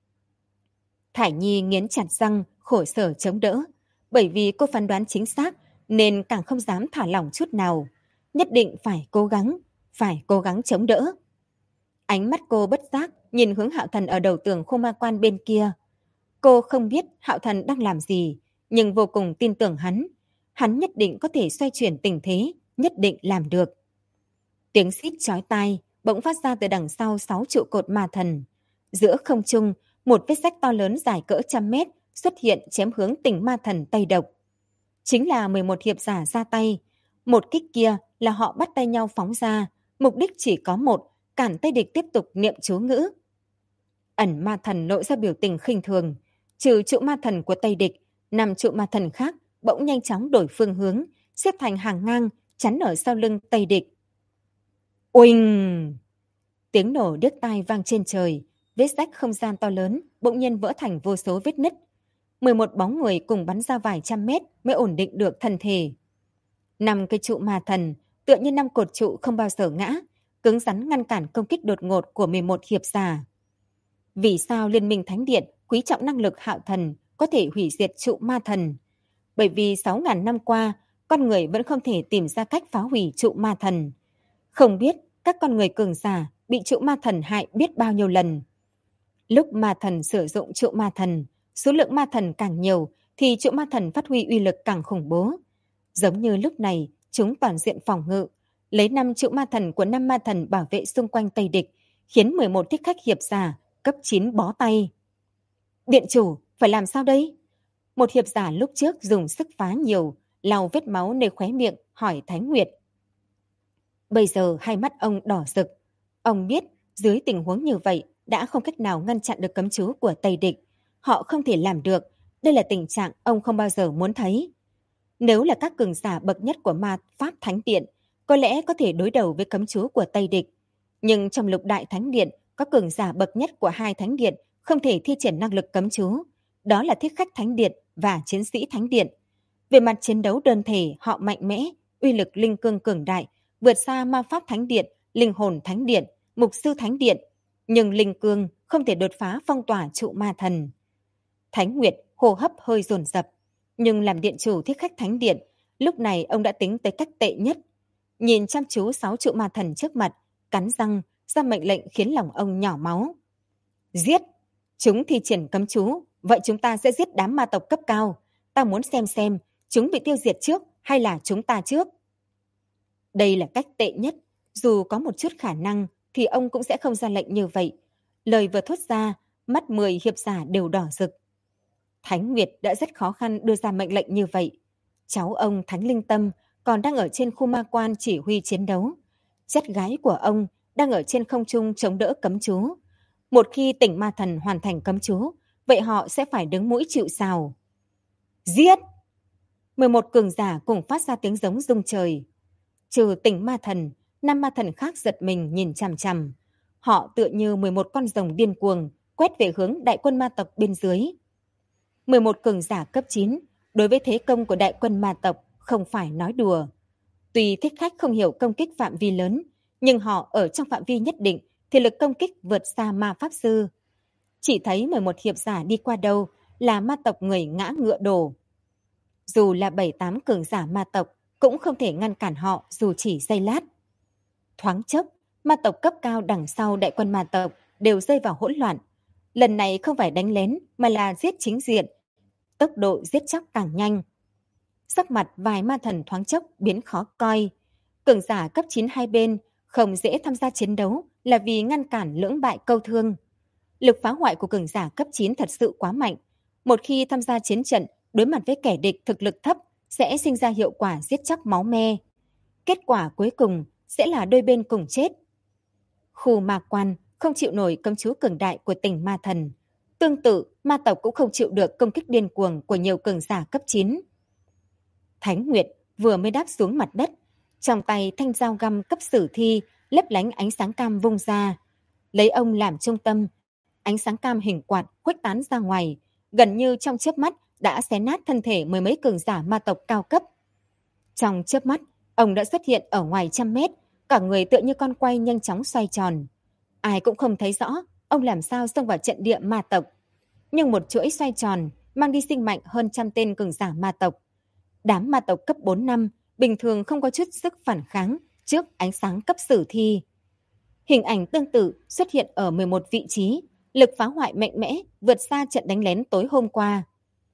Thải Nhi nghiến chặt răng, khổ sở chống đỡ. Bởi vì cô phán đoán chính xác nên càng không dám thả lỏng chút nào. Nhất định phải cố gắng chống đỡ. Ánh mắt cô bất giác nhìn hướng Hạo Thần ở đầu tường khu ma quan bên kia. Cô không biết Hạo Thần đang làm gì, nhưng vô cùng tin tưởng hắn. Hắn nhất định có thể xoay chuyển tình thế, nhất định làm được. Tiếng xít chói tai bỗng phát ra từ đằng sau 6 trụ cột ma thần. Giữa không trung, một vết rách to lớn dài cỡ 100 mét xuất hiện chém hướng tỉnh ma thần Tây Độc. Chính là 11 hiệp giả ra tay. Một kích kia là họ bắt tay nhau phóng ra, mục đích chỉ có một, cản Tây Địch tiếp tục niệm chú ngữ. Ẩn ma thần lộ ra biểu tình khinh thường. Trừ trụ ma thần của Tây Địch, 5 trụ ma thần khác bỗng nhanh chóng đổi phương hướng, xếp thành hàng ngang, chắn ở sau lưng Tây Địch. Oanh! Tiếng nổ điếc tai vang trên trời, vết rách không gian to lớn bỗng nhiên vỡ thành vô số vết nứt. 11 bóng người cùng bắn ra vài trăm mét mới ổn định được thân thể. 5 cây trụ ma thần, tựa như 5 cột trụ không bao giờ ngã, cứng rắn ngăn cản công kích đột ngột của 11 hiệp giả. Vì sao Liên minh Thánh Điện quý trọng năng lực Hạo Thần có thể hủy diệt trụ ma thần? Bởi vì 6.000 năm qua, con người vẫn không thể tìm ra cách phá hủy trụ ma thần. Không biết các con người cường giả bị trụ ma thần hại biết bao nhiêu lần. Lúc ma thần sử dụng trụ ma thần, số lượng ma thần càng nhiều thì trụ ma thần phát huy uy lực càng khủng bố. Giống như lúc này, chúng toàn diện phòng ngự, lấy 5 trụ ma thần của 5 ma thần bảo vệ xung quanh Tây Địch, khiến 11 Thích Khách hiệp giả cấp 9 bó tay. Điện chủ, phải làm sao đây? Một hiệp giả lúc trước dùng sức phá nhiều, lau vết máu nơi khóe miệng, hỏi Thánh Nguyệt. Bây giờ hai mắt ông đỏ rực. Ông biết dưới tình huống như vậy đã không cách nào ngăn chặn được cấm chú của Tây địch. Họ không thể làm được. Đây là tình trạng ông không bao giờ muốn thấy. Nếu là các cường giả bậc nhất của ma pháp thánh điện, có lẽ có thể đối đầu với cấm chú của Tây địch. Nhưng trong lục đại thánh điện, có cường giả bậc nhất của hai thánh điện không thể thi triển năng lực cấm chú. Đó là thiết khách thánh điện và chiến sĩ thánh điện. Về mặt chiến đấu đơn thể, họ mạnh mẽ, uy lực linh cương cường đại, vượt xa ma pháp thánh điện, linh hồn thánh điện, mục sư thánh điện. Nhưng linh cương không thể đột phá phong tỏa trụ ma thần. Thánh Nguyệt hô hấp hơi dồn dập, nhưng làm điện chủ thiết khách thánh điện, lúc này ông đã tính tới cách tệ nhất. Nhìn chăm chú 6 trụ ma thần trước mặt, cắn răng, ra mệnh lệnh khiến lòng ông nhỏ máu. Giết! Chúng thi triển cấm chú, vậy chúng ta sẽ giết đám ma tộc cấp cao. Ta muốn xem chúng bị tiêu diệt trước hay là chúng ta trước. Đây là cách tệ nhất, dù có một chút khả năng thì ông cũng sẽ không ra lệnh như vậy. Lời vừa thốt ra, mắt 10 hiệp giả đều đỏ rực. Thánh Nguyệt đã rất khó khăn đưa ra mệnh lệnh như vậy. Cháu ông Thánh Linh Tâm còn đang ở trên khu ma quan chỉ huy chiến đấu. Chất gái của ông đang ở trên không trung chống đỡ cấm chú. Một khi tỉnh ma thần hoàn thành cấm chú, vậy họ sẽ phải đứng mũi chịu sào. Giết! 11 cường giả cùng phát ra tiếng giống rung trời. Trừ tỉnh ma thần, 5 ma thần khác giật mình nhìn chằm chằm. Họ tựa như 11 con rồng điên cuồng, quét về hướng đại quân ma tộc bên dưới. 11 cường giả cấp 9, đối với thế công của đại quân ma tộc không phải nói đùa. Tuy thích khách không hiểu công kích phạm vi lớn, nhưng họ ở trong phạm vi nhất định thì lực công kích vượt xa ma pháp sư. Chỉ thấy 11 hiệp giả đi qua đâu là ma tộc người ngã ngựa đổ. Dù là 7-8 cường giả ma tộc cũng không thể ngăn cản họ dù chỉ giây lát. Thoáng chốc, ma tộc cấp cao đằng sau đại quân ma tộc đều rơi vào hỗn loạn. Lần này không phải đánh lén mà là giết chính diện. Tốc độ giết chóc càng nhanh. Sắc mặt vài ma thần thoáng chốc biến khó coi. Cường giả cấp 9 hai bên không dễ tham gia chiến đấu là vì ngăn cản lưỡng bại câu thương. Lực phá hoại của cường giả cấp 9 thật sự quá mạnh. Một khi tham gia chiến trận, đối mặt với kẻ địch thực lực thấp sẽ sinh ra hiệu quả giết chóc máu me. Kết quả cuối cùng sẽ là đôi bên cùng chết. Khu ma quan không chịu nổi cấm chú cường đại của tỉnh ma thần. Tương tự, ma tộc cũng không chịu được công kích điên cuồng của nhiều cường giả cấp 9. Thánh Nguyệt vừa mới đáp xuống mặt đất, trong tay thanh dao găm cấp sử thi lấp lánh ánh sáng cam vung ra. Lấy ông làm trung tâm, ánh sáng cam hình quạt khuếch tán ra ngoài, gần như trong chớp mắt đã xé nát thân thể mười mấy cường giả ma tộc cao cấp. Trong chớp mắt, ông đã xuất hiện ở ngoài trăm mét, cả người tựa như con quay nhanh chóng xoay tròn. Ai cũng không thấy rõ ông làm sao xông vào trận địa ma tộc. Nhưng một chuỗi xoay tròn mang đi sinh mạnh hơn trăm tên cường giả ma tộc. Đám ma tộc cấp 4-5 bình thường không có chút sức phản kháng trước ánh sáng cấp sử thi. Hình ảnh tương tự xuất hiện ở 11 vị trí, lực phá hoại mạnh mẽ vượt xa trận đánh lén tối hôm qua.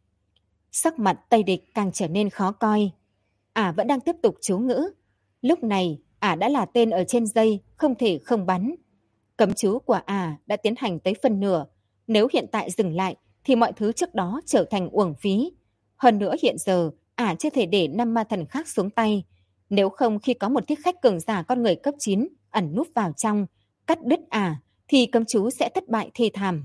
Sắc mặt Tây địch càng trở nên khó coi. Ả vẫn đang tiếp tục chú ngữ. Lúc này, Ả đã là tên ở trên dây, không thể không bắn. Cấm chú của Ả đã tiến hành tới phần nửa. Nếu hiện tại dừng lại, thì mọi thứ trước đó trở thành uổng phí. Hơn nữa hiện giờ, Ả chưa thể để 5 ma thần khác xuống tay. Nếu không khi có một thiết khách cường giả con người cấp 9 ẩn núp vào trong, cắt đứt Ả, thì cấm chú sẽ thất bại thê thảm.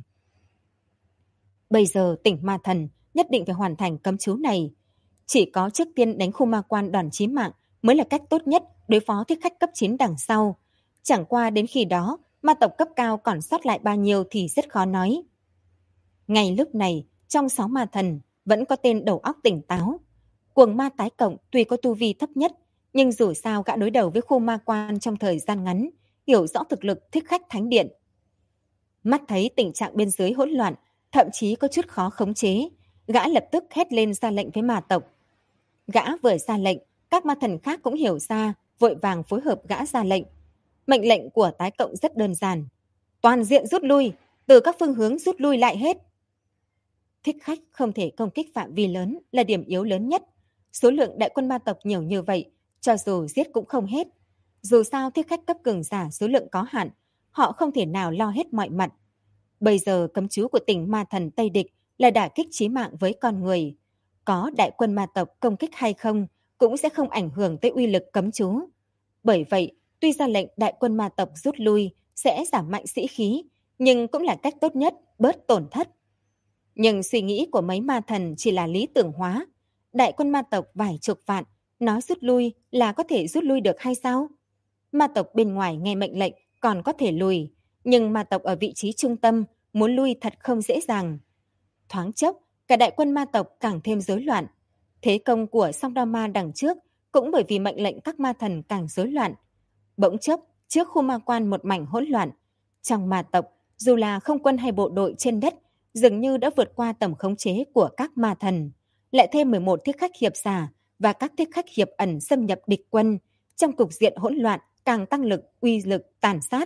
Bây giờ tỉnh ma thần nhất định phải hoàn thành cấm chú này. Chỉ có trước tiên đánh khu ma quan đòn chí mạng mới là cách tốt nhất đối phó thiết khách cấp 9 đằng sau. Chẳng qua đến khi đó, ma tộc cấp cao còn sót lại bao nhiêu thì rất khó nói. Ngay lúc này, trong 6 ma thần vẫn có tên đầu óc tỉnh táo. Cuồng ma tái cộng tuy có tu vi thấp nhất, nhưng dù sao gã đối đầu với khu ma quan trong thời gian ngắn, hiểu rõ thực lực thiết khách thánh điện. Mắt thấy tình trạng bên dưới hỗn loạn, thậm chí có chút khó khống chế, gã lập tức hét lên ra lệnh với ma tộc. Gã vừa ra lệnh, các ma thần khác cũng hiểu ra, vội vàng phối hợp gã ra lệnh. Mệnh lệnh của tái cộng rất đơn giản. Toàn diện rút lui, từ các phương hướng rút lui lại hết. Thích khách không thể công kích phạm vi lớn là điểm yếu lớn nhất. Số lượng đại quân ma tộc nhiều như vậy, cho dù giết cũng không hết. Dù sao thích khách cấp cường giả số lượng có hạn, họ không thể nào lo hết mọi mặt. Bây giờ cấm chú của tỉnh ma thần Tây Địch là đả kích chí mạng với con người. Có đại quân ma tộc công kích hay không cũng sẽ không ảnh hưởng tới uy lực cấm chú. Bởi vậy, tuy ra lệnh đại quân ma tộc rút lui sẽ giảm mạnh sĩ khí, nhưng cũng là cách tốt nhất bớt tổn thất. Nhưng suy nghĩ của mấy ma thần chỉ là lý tưởng hóa. Đại quân ma tộc vài chục vạn, nói rút lui là có thể rút lui được hay sao? Ma tộc bên ngoài nghe mệnh lệnh còn có thể lùi, nhưng ma tộc ở vị trí trung tâm muốn lui thật không dễ dàng. Thoáng chốc, cả đại quân ma tộc càng thêm rối loạn. Thế công của song đao ma đằng trước cũng bởi vì mệnh lệnh các ma thần càng rối loạn. Bỗng chốc, trước khu ma quan một mảnh hỗn loạn. Trong ma tộc, dù là không quân hay bộ đội trên đất, dường như đã vượt qua tầm khống chế của các ma thần. Lại thêm 11 thiết khách hiệp giả và các thiết khách hiệp ẩn xâm nhập địch quân. Trong cục diện hỗn loạn, càng tăng lực, uy lực, tàn sát.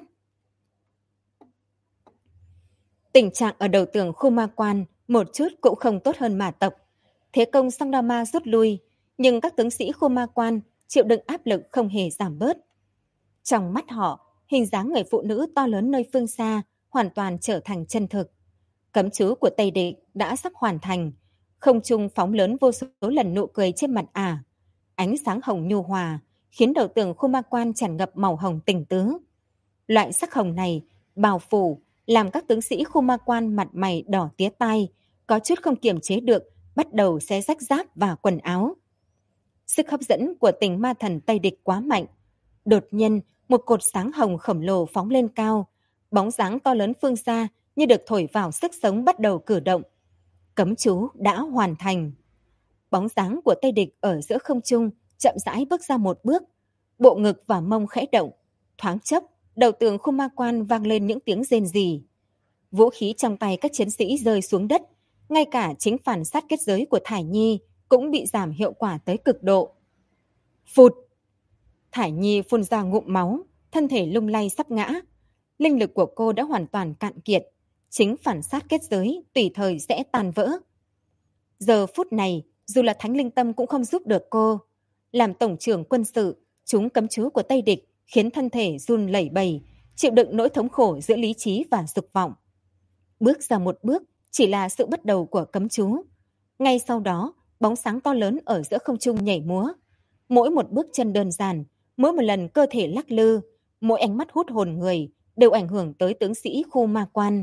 Tình trạng ở đầu tường khu ma quan một chút cũng không tốt hơn ma tộc. Thế công song đao ma rút lui, nhưng các tướng sĩ khu ma quan chịu đựng áp lực không hề giảm bớt. Trong mắt họ, hình dáng người phụ nữ to lớn nơi phương xa hoàn toàn trở thành chân thực. Cấm chú của Tây Địch đã sắp hoàn thành, không trung phóng lớn vô số lần nụ cười trên mặt ả. Ánh sáng hồng nhu hòa khiến đầu tường khu ma quan tràn ngập màu hồng tình tứ. Loại sắc hồng này bao phủ làm các tướng sĩ khu ma quan mặt mày đỏ tía tai, có chút không kiềm chế được, bắt đầu xé rách giáp và quần áo. Sức hấp dẫn của tình ma thần Tây Địch quá mạnh. Đột nhiên, một cột sáng hồng khổng lồ phóng lên cao, bóng dáng to lớn phương xa như được thổi vào sức sống bắt đầu cử động. Cấm chú đã hoàn thành. Bóng dáng của Tây Địch ở giữa không trung chậm rãi bước ra một bước, bộ ngực và mông khẽ động, thoáng chốc đầu tường khu ma quan vang lên những tiếng rên rỉ. Vũ khí trong tay các chiến sĩ rơi xuống đất, ngay cả chính phản sát kết giới của Thải Nhi cũng bị giảm hiệu quả tới cực độ. Phụt! Thải Nhi phun ra ngụm máu, thân thể lung lay sắp ngã. Linh lực của cô đã hoàn toàn cạn kiệt, chính phản sát kết giới tùy thời sẽ tan vỡ. Giờ phút này, dù là Thánh Linh Tâm cũng không giúp được cô. Làm tổng trưởng quân sự, chúng cấm chú của Tây Địch khiến thân thể run lẩy bẩy, chịu đựng nỗi thống khổ giữa lý trí và dục vọng. Bước ra một bước chỉ là sự bắt đầu của cấm chú. Ngay sau đó, bóng sáng to lớn ở giữa không trung nhảy múa. Mỗi một bước chân đơn giản, mỗi một lần cơ thể lắc lư, mỗi ánh mắt hút hồn người đều ảnh hưởng tới tướng sĩ khu ma quan.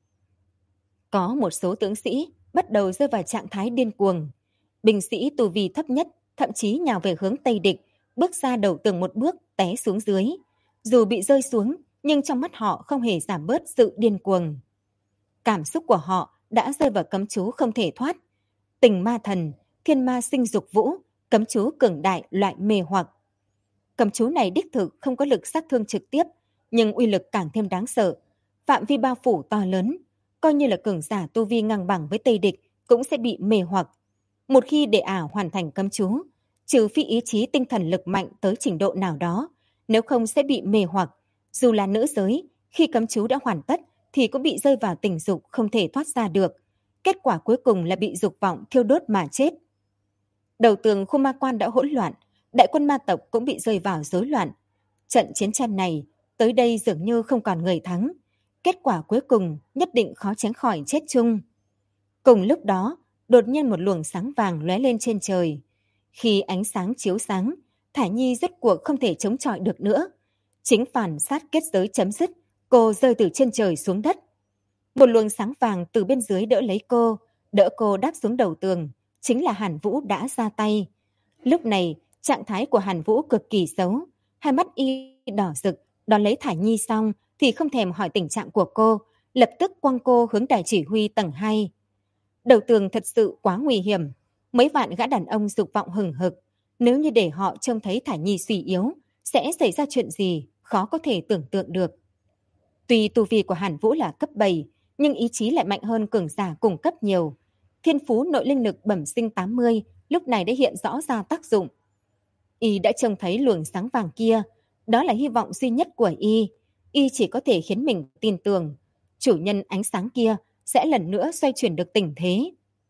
Có một số tướng sĩ bắt đầu rơi vào trạng thái điên cuồng. Binh sĩ tu vi thấp nhất thậm chí nhào về hướng Tây Địch, bước ra đầu tường một bước té xuống dưới. Dù bị rơi xuống, nhưng trong mắt họ không hề giảm bớt sự điên cuồng. Cảm xúc của họ đã rơi vào cấm chú không thể thoát. Tình ma thần, thiên ma sinh dục vũ, cấm chú cường đại loại mê hoặc. Cấm chú này đích thực không có lực sát thương trực tiếp, nhưng uy lực càng thêm đáng sợ. Phạm vi bao phủ to lớn, coi như là cường giả tu vi ngang bằng với Tây Địch cũng sẽ bị mê hoặc. Một khi để ả hoàn thành cấm chú, trừ phi ý chí tinh thần lực mạnh tới trình độ nào đó, nếu không sẽ bị mê hoặc. Dù là nữ giới, khi cấm chú đã hoàn tất thì cũng bị rơi vào tình dục không thể thoát ra được. Kết quả cuối cùng là bị dục vọng thiêu đốt mà chết. Đầu tường khu ma quan đã hỗn loạn, đại quân ma tộc cũng bị rơi vào rối loạn. Trận chiến tranh này tới đây dường như không còn người thắng. Kết quả cuối cùng nhất định khó tránh khỏi chết chung. Cùng lúc đó, đột nhiên một luồng sáng vàng lóe lên trên trời. Khi ánh sáng chiếu sáng, Thải Nhi rốt cuộc không thể chống chọi được nữa. Chính phản sát kết giới chấm dứt, cô rơi từ trên trời xuống đất. Một luồng sáng vàng từ bên dưới đỡ lấy cô, đỡ cô đáp xuống đầu tường. Chính là Hàn Vũ đã ra tay. Lúc này, trạng thái của Hàn Vũ cực kỳ xấu. Hai mắt y đỏ rực, đón lấy Thải Nhi xong thì không thèm hỏi tình trạng của cô, lập tức quăng cô hướng đài chỉ huy tầng 2. Đầu tường thật sự quá nguy hiểm. Mấy vạn gã đàn ông dục vọng hừng hực. Nếu như để họ trông thấy Thải Nhi suy yếu, sẽ xảy ra chuyện gì khó có thể tưởng tượng được. Tuy tu vi của Hàn Vũ là cấp 7, nhưng ý chí lại mạnh hơn cường giả cùng cấp nhiều. Thiên phú nội linh lực bẩm sinh 80 lúc này đã hiện rõ ra tác dụng. Y đã trông thấy luồng sáng vàng kia, đó là hy vọng duy nhất của Y. Y chỉ có thể khiến mình tin tưởng chủ nhân ánh sáng kia sẽ lần nữa xoay chuyển được tình thế.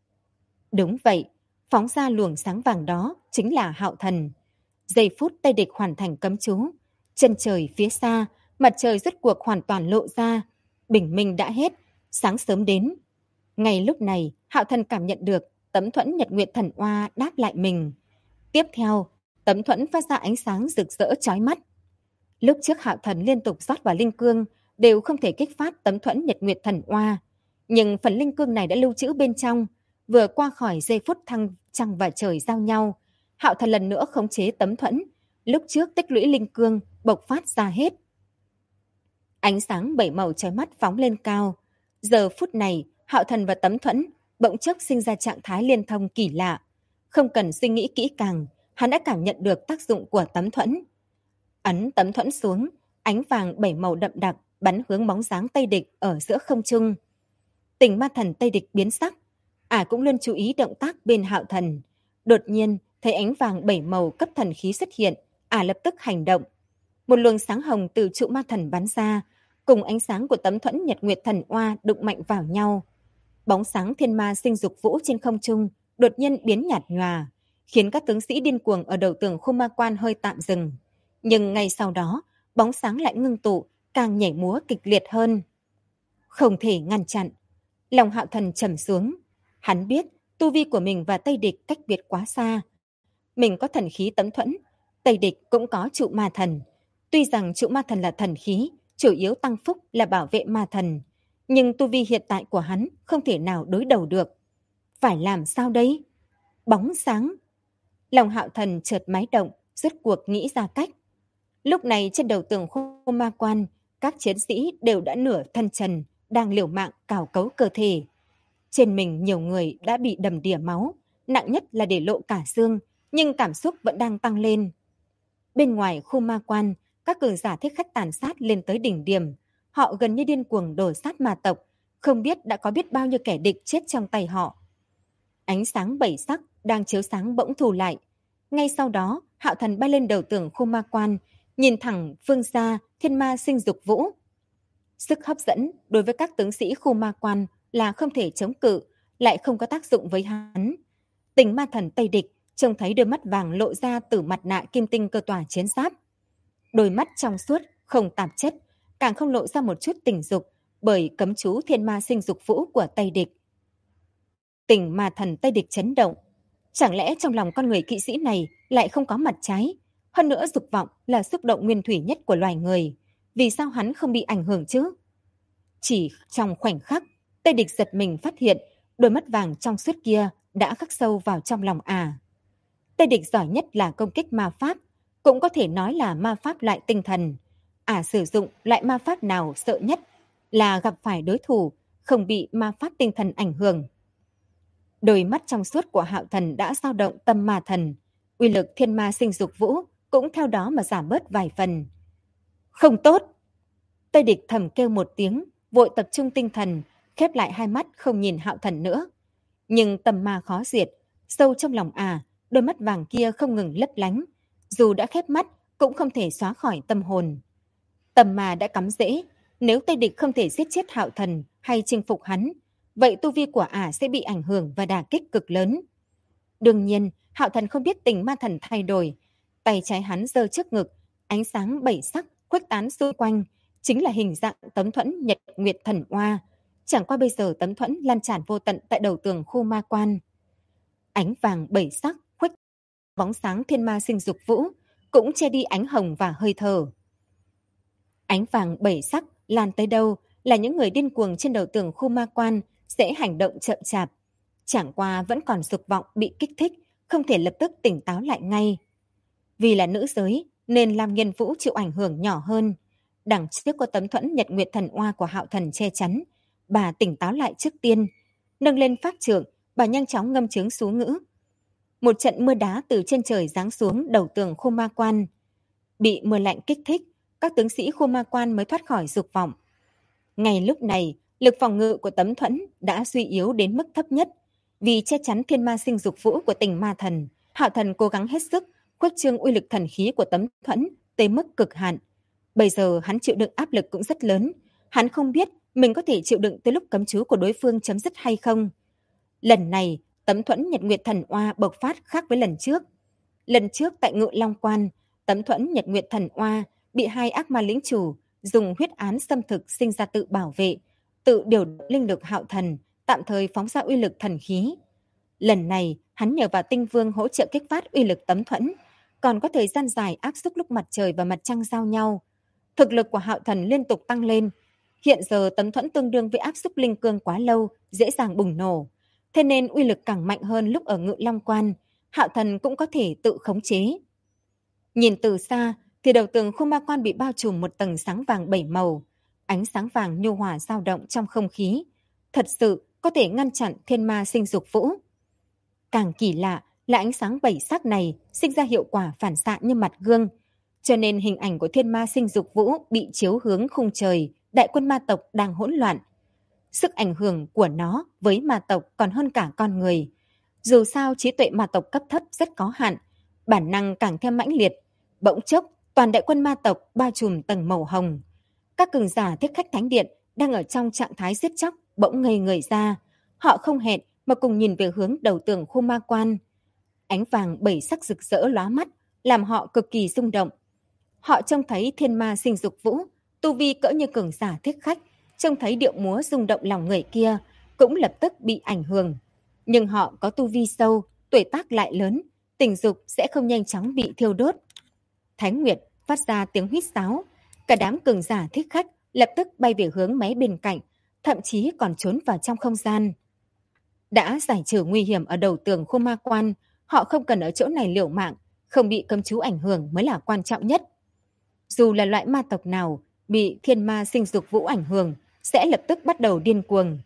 Đúng vậy, phóng ra luồng sáng vàng đó chính là Hạo Thần. Giây phút Tây Địch hoàn thành cấm chú, chân trời phía xa, mặt trời rốt cuộc hoàn toàn lộ ra, bình minh đã hết, sáng sớm đến. Ngay lúc này, Hạo Thần cảm nhận được tấm thuẫn Nhật Nguyệt Thần Oa đáp lại mình. Tiếp theo, tấm thuẫn phát ra ánh sáng rực rỡ chói mắt. Lúc trước Hạo Thần liên tục rót vào linh cương đều không thể kích phát tấm thuẫn Nhật Nguyệt Thần Oa, nhưng phần linh cương này đã lưu trữ bên trong, vừa qua khỏi giây phút thăng trăng và trời giao nhau, Hạo Thần lần nữa khống chế tấm thuẫn, lúc trước tích lũy linh cương bộc phát ra hết. Ánh sáng bảy màu chói mắt phóng lên cao. Giờ phút này, Hạo Thần và tấm thuẫn bỗng chốc sinh ra trạng thái liên thông kỳ lạ. Không cần suy nghĩ kỹ càng, hắn đã cảm nhận được tác dụng của tấm thuẫn. Ấn tấm thuẫn xuống, ánh vàng bảy màu đậm đặc bắn hướng bóng dáng Tây Địch ở giữa không trung. Tình ma thần Tây Địch biến sắc, cũng luôn chú ý động tác bên Hạo Thần. Đột nhiên thấy ánh vàng bảy màu cấp thần khí xuất hiện, lập tức hành động. Một luồng sáng hồng từ trụ ma thần bắn ra, cùng ánh sáng của tấm thuẫn Nhật Nguyệt Thần Oa đụng mạnh vào nhau. Bóng sáng thiên ma sinh dục vũ trên không trung đột nhiên biến nhạt nhòa, khiến các tướng sĩ điên cuồng ở đầu tường khu ma quan hơi tạm dừng. Nhưng ngay sau đó, bóng sáng lại ngưng tụ, càng nhảy múa kịch liệt hơn. Không thể ngăn chặn. Lòng Hạo Thần trầm xuống. Hắn biết tu vi của mình và Tây Địch cách biệt quá xa. Mình có thần khí tấm thuẫn, Tây Địch cũng có trụ ma thần. Tuy rằng trụ ma thần là thần khí, chủ yếu tăng phúc là bảo vệ ma thần, nhưng tu vi hiện tại của hắn không thể nào đối đầu được. Phải làm sao đây? Bóng sáng. Lòng Hạo Thần chợt máy động, rốt cuộc nghĩ ra cách. Lúc này trên đầu tường khu ma quan, các chiến sĩ đều đã nửa thân trần, đang liều mạng cào cấu cơ thể. Trên mình nhiều người đã bị đầm đìa máu, nặng nhất là để lộ cả xương, nhưng cảm xúc vẫn đang tăng lên. Bên ngoài khu ma quan, các cường giả thiết khách tàn sát lên tới đỉnh điểm. Họ gần như điên cuồng đổ sát ma tộc, không biết đã có biết bao nhiêu kẻ địch chết trong tay họ. Ánh sáng bảy sắc đang chiếu sáng bỗng thù lại. Ngay sau đó, Hạo Thần bay lên đầu tường khu ma quan, nhìn thẳng phương xa thiên ma sinh dục vũ. Sức hấp dẫn đối với các tướng sĩ khu ma quan là không thể chống cự, lại không có tác dụng với hắn. Tình ma thần Tây Địch trông thấy đôi mắt vàng lộ ra từ mặt nạ kim tinh cơ tòa chiến giáp. Đôi mắt trong suốt, không tạp chất, càng không lộ ra một chút tình dục bởi cấm chú thiên ma sinh dục vũ của Tây Địch. Tình ma thần Tây Địch chấn động. Chẳng lẽ trong lòng con người kỵ sĩ này lại không có mặt trái? Hơn nữa dục vọng là xúc động nguyên thủy nhất của loài người. Vì sao hắn không bị ảnh hưởng chứ? Chỉ trong khoảnh khắc, Tây Địch giật mình phát hiện đôi mắt vàng trong suốt kia đã khắc sâu vào trong lòng Tây Địch giỏi nhất là công kích ma pháp, cũng có thể nói là ma pháp loại tinh thần. Sử dụng loại ma pháp nào sợ nhất là gặp phải đối thủ không bị ma pháp tinh thần ảnh hưởng. Đôi mắt trong suốt của Hạo Thần đã dao động tâm ma thần, uy lực thiên ma sinh dục vũ cũng theo đó mà giảm bớt vài phần. Không tốt! Tây Địch thầm kêu một tiếng, vội tập trung tinh thần, khép lại hai mắt không nhìn Hạo Thần nữa. Nhưng tâm ma khó diệt, sâu trong lòng đôi mắt vàng kia không ngừng lấp lánh, dù đã khép mắt cũng không thể xóa khỏi tâm hồn. Tâm ma đã cắm rễ, nếu Tây Địch không thể giết chết Hạo Thần hay chinh phục hắn, vậy tu vi của sẽ bị ảnh hưởng và đả kích cực lớn. Đương nhiên, Hạo Thần không biết tình ma thần thay đổi, tay trái hắn giơ trước ngực, ánh sáng bảy sắc khuếch tán xung quanh, chính là hình dạng tấm thuẫn Nhật Nguyệt Thần Oa. Chẳng qua bây giờ tấm thuẫn lan tràn vô tận tại đầu tường khu ma quan. Ánh vàng bảy sắc khuếch bóng sáng thiên ma sinh dục vũ cũng che đi ánh hồng và hơi thở. Ánh vàng bảy sắc lan tới đâu là những người điên cuồng trên đầu tường khu ma quan sẽ hành động chậm chạp. Chẳng qua vẫn còn dục vọng bị kích thích, không thể lập tức tỉnh táo lại ngay. Vì là nữ giới nên Lam Nghiên Vũ chịu ảnh hưởng nhỏ hơn. Đằng trước có tấm thuẫn Nhật Nguyệt Thần Oa của Hạo Thần che chắn, bà tỉnh táo lại trước tiên. Nâng lên pháp trượng, bà nhanh chóng ngâm chướng chú ngữ. Một trận mưa đá từ trên trời giáng xuống đầu tường khu ma quan. Bị mưa lạnh kích thích, các tướng sĩ khu ma quan mới thoát khỏi dục vọng. Ngay lúc này, lực phòng ngự của tấm thuẫn đã suy yếu đến mức thấp nhất. Vì che chắn thiên ma sinh dục vũ của tình ma thần, Hạo Thần cố gắng hết sức khuếch trương uy lực thần khí của tấm thuẫn tới mức cực hạn. Bây giờ hắn chịu đựng áp lực cũng rất lớn. Hắn không biết mình có thể chịu đựng tới lúc cấm chú của đối phương chấm dứt hay không. Lần này, tấm thuẫn Nhật Nguyệt Thần Oa bộc phát khác với lần trước. Lần trước tại Ngự Long Quan, tấm thuẫn Nhật Nguyệt Thần Oa bị hai ác ma lĩnh chủ dùng huyết án xâm thực sinh ra tự bảo vệ, tự điều linh lực Hạo Thần, tạm thời phóng ra uy lực thần khí. Lần này, hắn nhờ vào tinh vương hỗ trợ kích phát uy lực tấm thuẫn, còn có thời gian dài áp xúc lúc mặt trời và mặt trăng giao nhau. Thực lực của Hạo Thần liên tục tăng lên. Hiện giờ tấm thuẫn tương đương với áp xúc linh cương quá lâu, dễ dàng bùng nổ. Thế nên uy lực càng mạnh hơn lúc ở Ngự Long Quan, Hạo Thần cũng có thể tự khống chế. Nhìn từ xa thì đầu tường khu ma quan bị bao trùm một tầng sáng vàng bảy màu. Ánh sáng vàng nhu hòa dao động trong không khí. Thật sự có thể ngăn chặn thiên ma sinh dục vũ. Càng kỳ lạ là ánh sáng bảy sắc này sinh ra hiệu quả phản xạ như mặt gương. Cho nên hình ảnh của thiên ma sinh dục vũ bị chiếu hướng khung trời, đại quân ma tộc đang hỗn loạn. Sức ảnh hưởng của nó với ma tộc còn hơn cả con người. Dù sao trí tuệ ma tộc cấp thấp rất có hạn, bản năng càng thêm mãnh liệt. Bỗng chốc, toàn đại quân ma tộc bao trùm tầng màu hồng. Các cường giả thích khách thánh điện đang ở trong trạng thái giết chóc bỗng ngây người ra. Họ không hẹn mà cùng nhìn về hướng đầu tường khu ma quan. Ánh vàng bảy sắc rực rỡ lóa mắt, làm họ cực kỳ rung động. Họ trông thấy thiên ma sinh dục vũ, tu vi cỡ như cường giả thích khách, trông thấy điệu múa rung động lòng người kia, cũng lập tức bị ảnh hưởng. Nhưng họ có tu vi sâu, tuổi tác lại lớn, tình dục sẽ không nhanh chóng bị thiêu đốt. Thánh Nguyệt phát ra tiếng huýt sáo, cả đám cường giả thích khách lập tức bay về hướng máy bên cạnh, thậm chí còn trốn vào trong không gian. Đã giải trừ nguy hiểm ở đầu tường khu ma quan, họ không cần ở chỗ này liều mạng, không bị cấm chú ảnh hưởng mới là quan trọng nhất. Dù là loại ma tộc nào bị thiên ma sinh dục vũ ảnh hưởng, sẽ lập tức bắt đầu điên cuồng.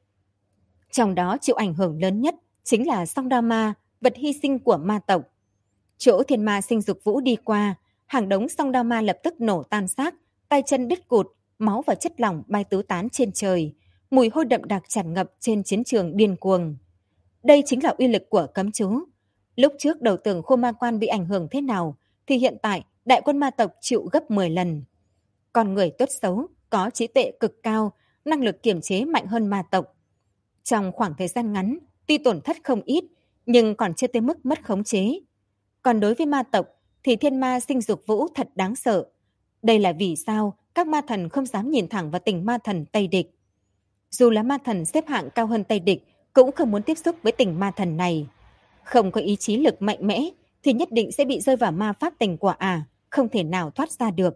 Trong đó chịu ảnh hưởng lớn nhất chính là song đao ma, vật hy sinh của ma tộc. Chỗ thiên ma sinh dục vũ đi qua, hàng đống song đao ma lập tức nổ tan xác, tay chân đứt cụt, máu và chất lỏng bay tứ tán trên trời, mùi hôi đậm đặc tràn ngập trên chiến trường điên cuồng. Đây chính là uy lực của cấm chú. Lúc trước đầu tường khu ma quan bị ảnh hưởng thế nào, thì hiện tại đại quân ma tộc chịu gấp 10 lần. Con người tốt xấu, có trí tuệ cực cao, năng lực kiểm chế mạnh hơn ma tộc. Trong khoảng thời gian ngắn, tuy tổn thất không ít, nhưng còn chưa tới mức mất khống chế. Còn đối với ma tộc, thì thiên ma sinh dục vũ thật đáng sợ. Đây là vì sao các ma thần không dám nhìn thẳng vào tình ma thần Tây Địch. Dù là ma thần xếp hạng cao hơn Tây Địch, cũng không muốn tiếp xúc với tình ma thần này. Không có ý chí lực mạnh mẽ, thì nhất định sẽ bị rơi vào ma pháp tình của ả, không thể nào thoát ra được.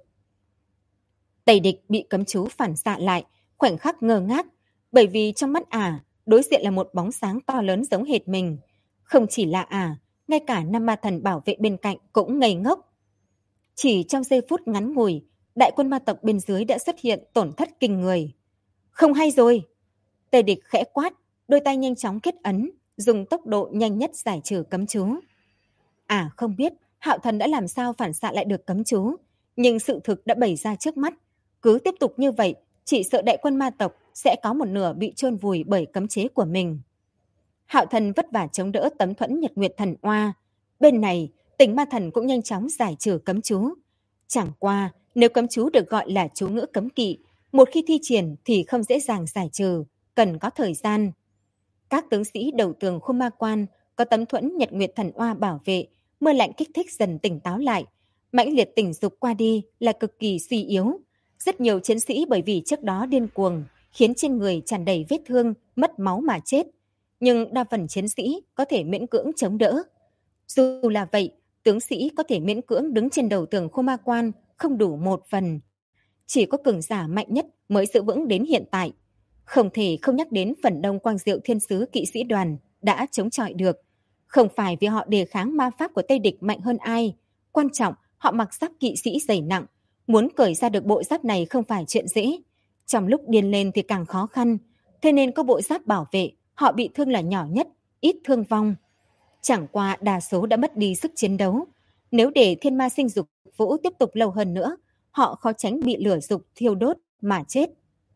Tây Địch bị cấm chú phản xạ lại, khoảnh khắc ngơ ngác, bởi vì trong mắt ả, đối diện là một bóng sáng to lớn giống hệt mình. Không chỉ là ả, ngay cả năm ma thần bảo vệ bên cạnh cũng ngây ngốc. Chỉ trong giây phút ngắn ngủi, đại quân ma tộc bên dưới đã xuất hiện tổn thất kinh người. Không hay rồi! Tây Địch khẽ quát, đôi tay nhanh chóng kết ấn, dùng tốc độ nhanh nhất giải trừ cấm chú. Không biết Hạo Thần đã làm sao phản xạ lại được cấm chú, nhưng sự thực đã bày ra trước mắt. Cứ tiếp tục như vậy, chỉ sợ đại quân ma tộc sẽ có một nửa bị chôn vùi bởi cấm chế của mình. Hạo Thần vất vả chống đỡ tấm thuẫn Nhật Nguyệt Thần Oa. Bên này, Tình Ma Thần cũng nhanh chóng giải trừ cấm chú. Chẳng qua, nếu cấm chú được gọi là chú ngữ cấm kỵ, một khi thi triển thì không dễ dàng giải trừ, cần có thời gian. Các tướng sĩ đầu tường khu ma quan có tấm thuẫn Nhật Nguyệt Thần Oa bảo vệ, mưa lạnh kích thích dần tỉnh táo lại. Mãnh liệt tình dục qua đi là cực kỳ suy yếu. Rất nhiều chiến sĩ bởi vì trước đó điên cuồng, khiến trên người tràn đầy vết thương, mất máu mà chết. Nhưng đa phần chiến sĩ có thể miễn cưỡng chống đỡ. Dù là vậy, tướng sĩ có thể miễn cưỡng đứng trên đầu tường khu ma quan không đủ một phần. Chỉ có cường giả mạnh nhất mới giữ vững đến hiện tại. Không thể không nhắc đến phần đông Quang Diệu Thiên Sứ kỵ sĩ đoàn đã chống chọi được. Không phải vì họ đề kháng ma pháp của Tây Địch mạnh hơn ai. Quan trọng, họ mặc giáp kỵ sĩ dày nặng. Muốn cởi ra được bộ giáp này không phải chuyện dễ. Trong lúc điên lên thì càng khó khăn. Thế nên có bộ giáp bảo vệ, họ bị thương là nhỏ nhất, ít thương vong. Chẳng qua đa số đã mất đi sức chiến đấu. Nếu để thiên ma sinh dục vũ tiếp tục lâu hơn nữa, họ khó tránh bị lửa dục thiêu đốt mà chết.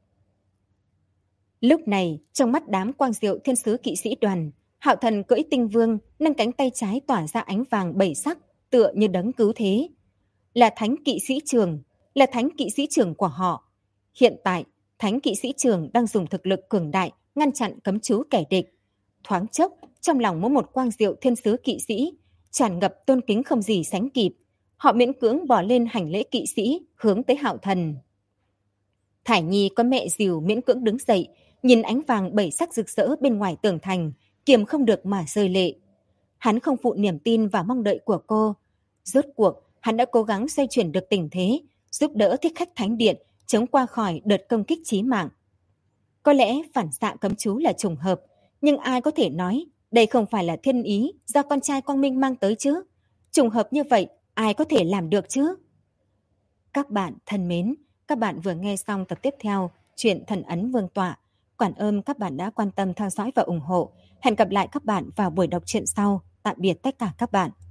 Lúc này, trong mắt đám Quang Diệu Thiên Sứ kỵ sĩ đoàn, Hạo Thần cưỡi tinh vương, nâng cánh tay trái tỏa ra ánh vàng bảy sắc, tựa như đấng cứu thế. Là thánh kỵ sĩ trường, là thánh kỵ sĩ trường của họ. Hiện tại, thánh kỵ sĩ trường đang dùng thực lực cường đại ngăn chặn cấm chú kẻ địch. Thoáng chốc, trong lòng mỗi một Quang Diệu Thiên Sứ kỵ sĩ tràn ngập tôn kính không gì sánh kịp. Họ miễn cưỡng bỏ lên hành lễ kỵ sĩ, hướng tới Hạo Thần. Thải Nhi có mẹ dìu miễn cưỡng đứng dậy, nhìn ánh vàng bảy sắc rực rỡ bên ngoài tường thành, kiềm không được mà rơi lệ. Hắn không phụ niềm tin và mong đợi của cô. Rốt cuộc, hắn đã cố gắng xoay chuyển được tình thế, giúp đỡ thích khách thánh điện chống qua khỏi đợt công kích chí mạng. Có lẽ phản xạ cấm chú là trùng hợp, nhưng ai có thể nói đây không phải là thiên ý do con trai Quang Minh mang tới chứ? Trùng hợp như vậy, ai có thể làm được chứ? Các bạn thân mến, các bạn vừa nghe xong tập tiếp theo chuyện Thần Ấn Vương Tọa. Cảm ơn các bạn đã quan tâm theo dõi và ủng hộ. Hẹn gặp lại các bạn vào buổi đọc truyện sau. Tạm biệt tất cả các bạn.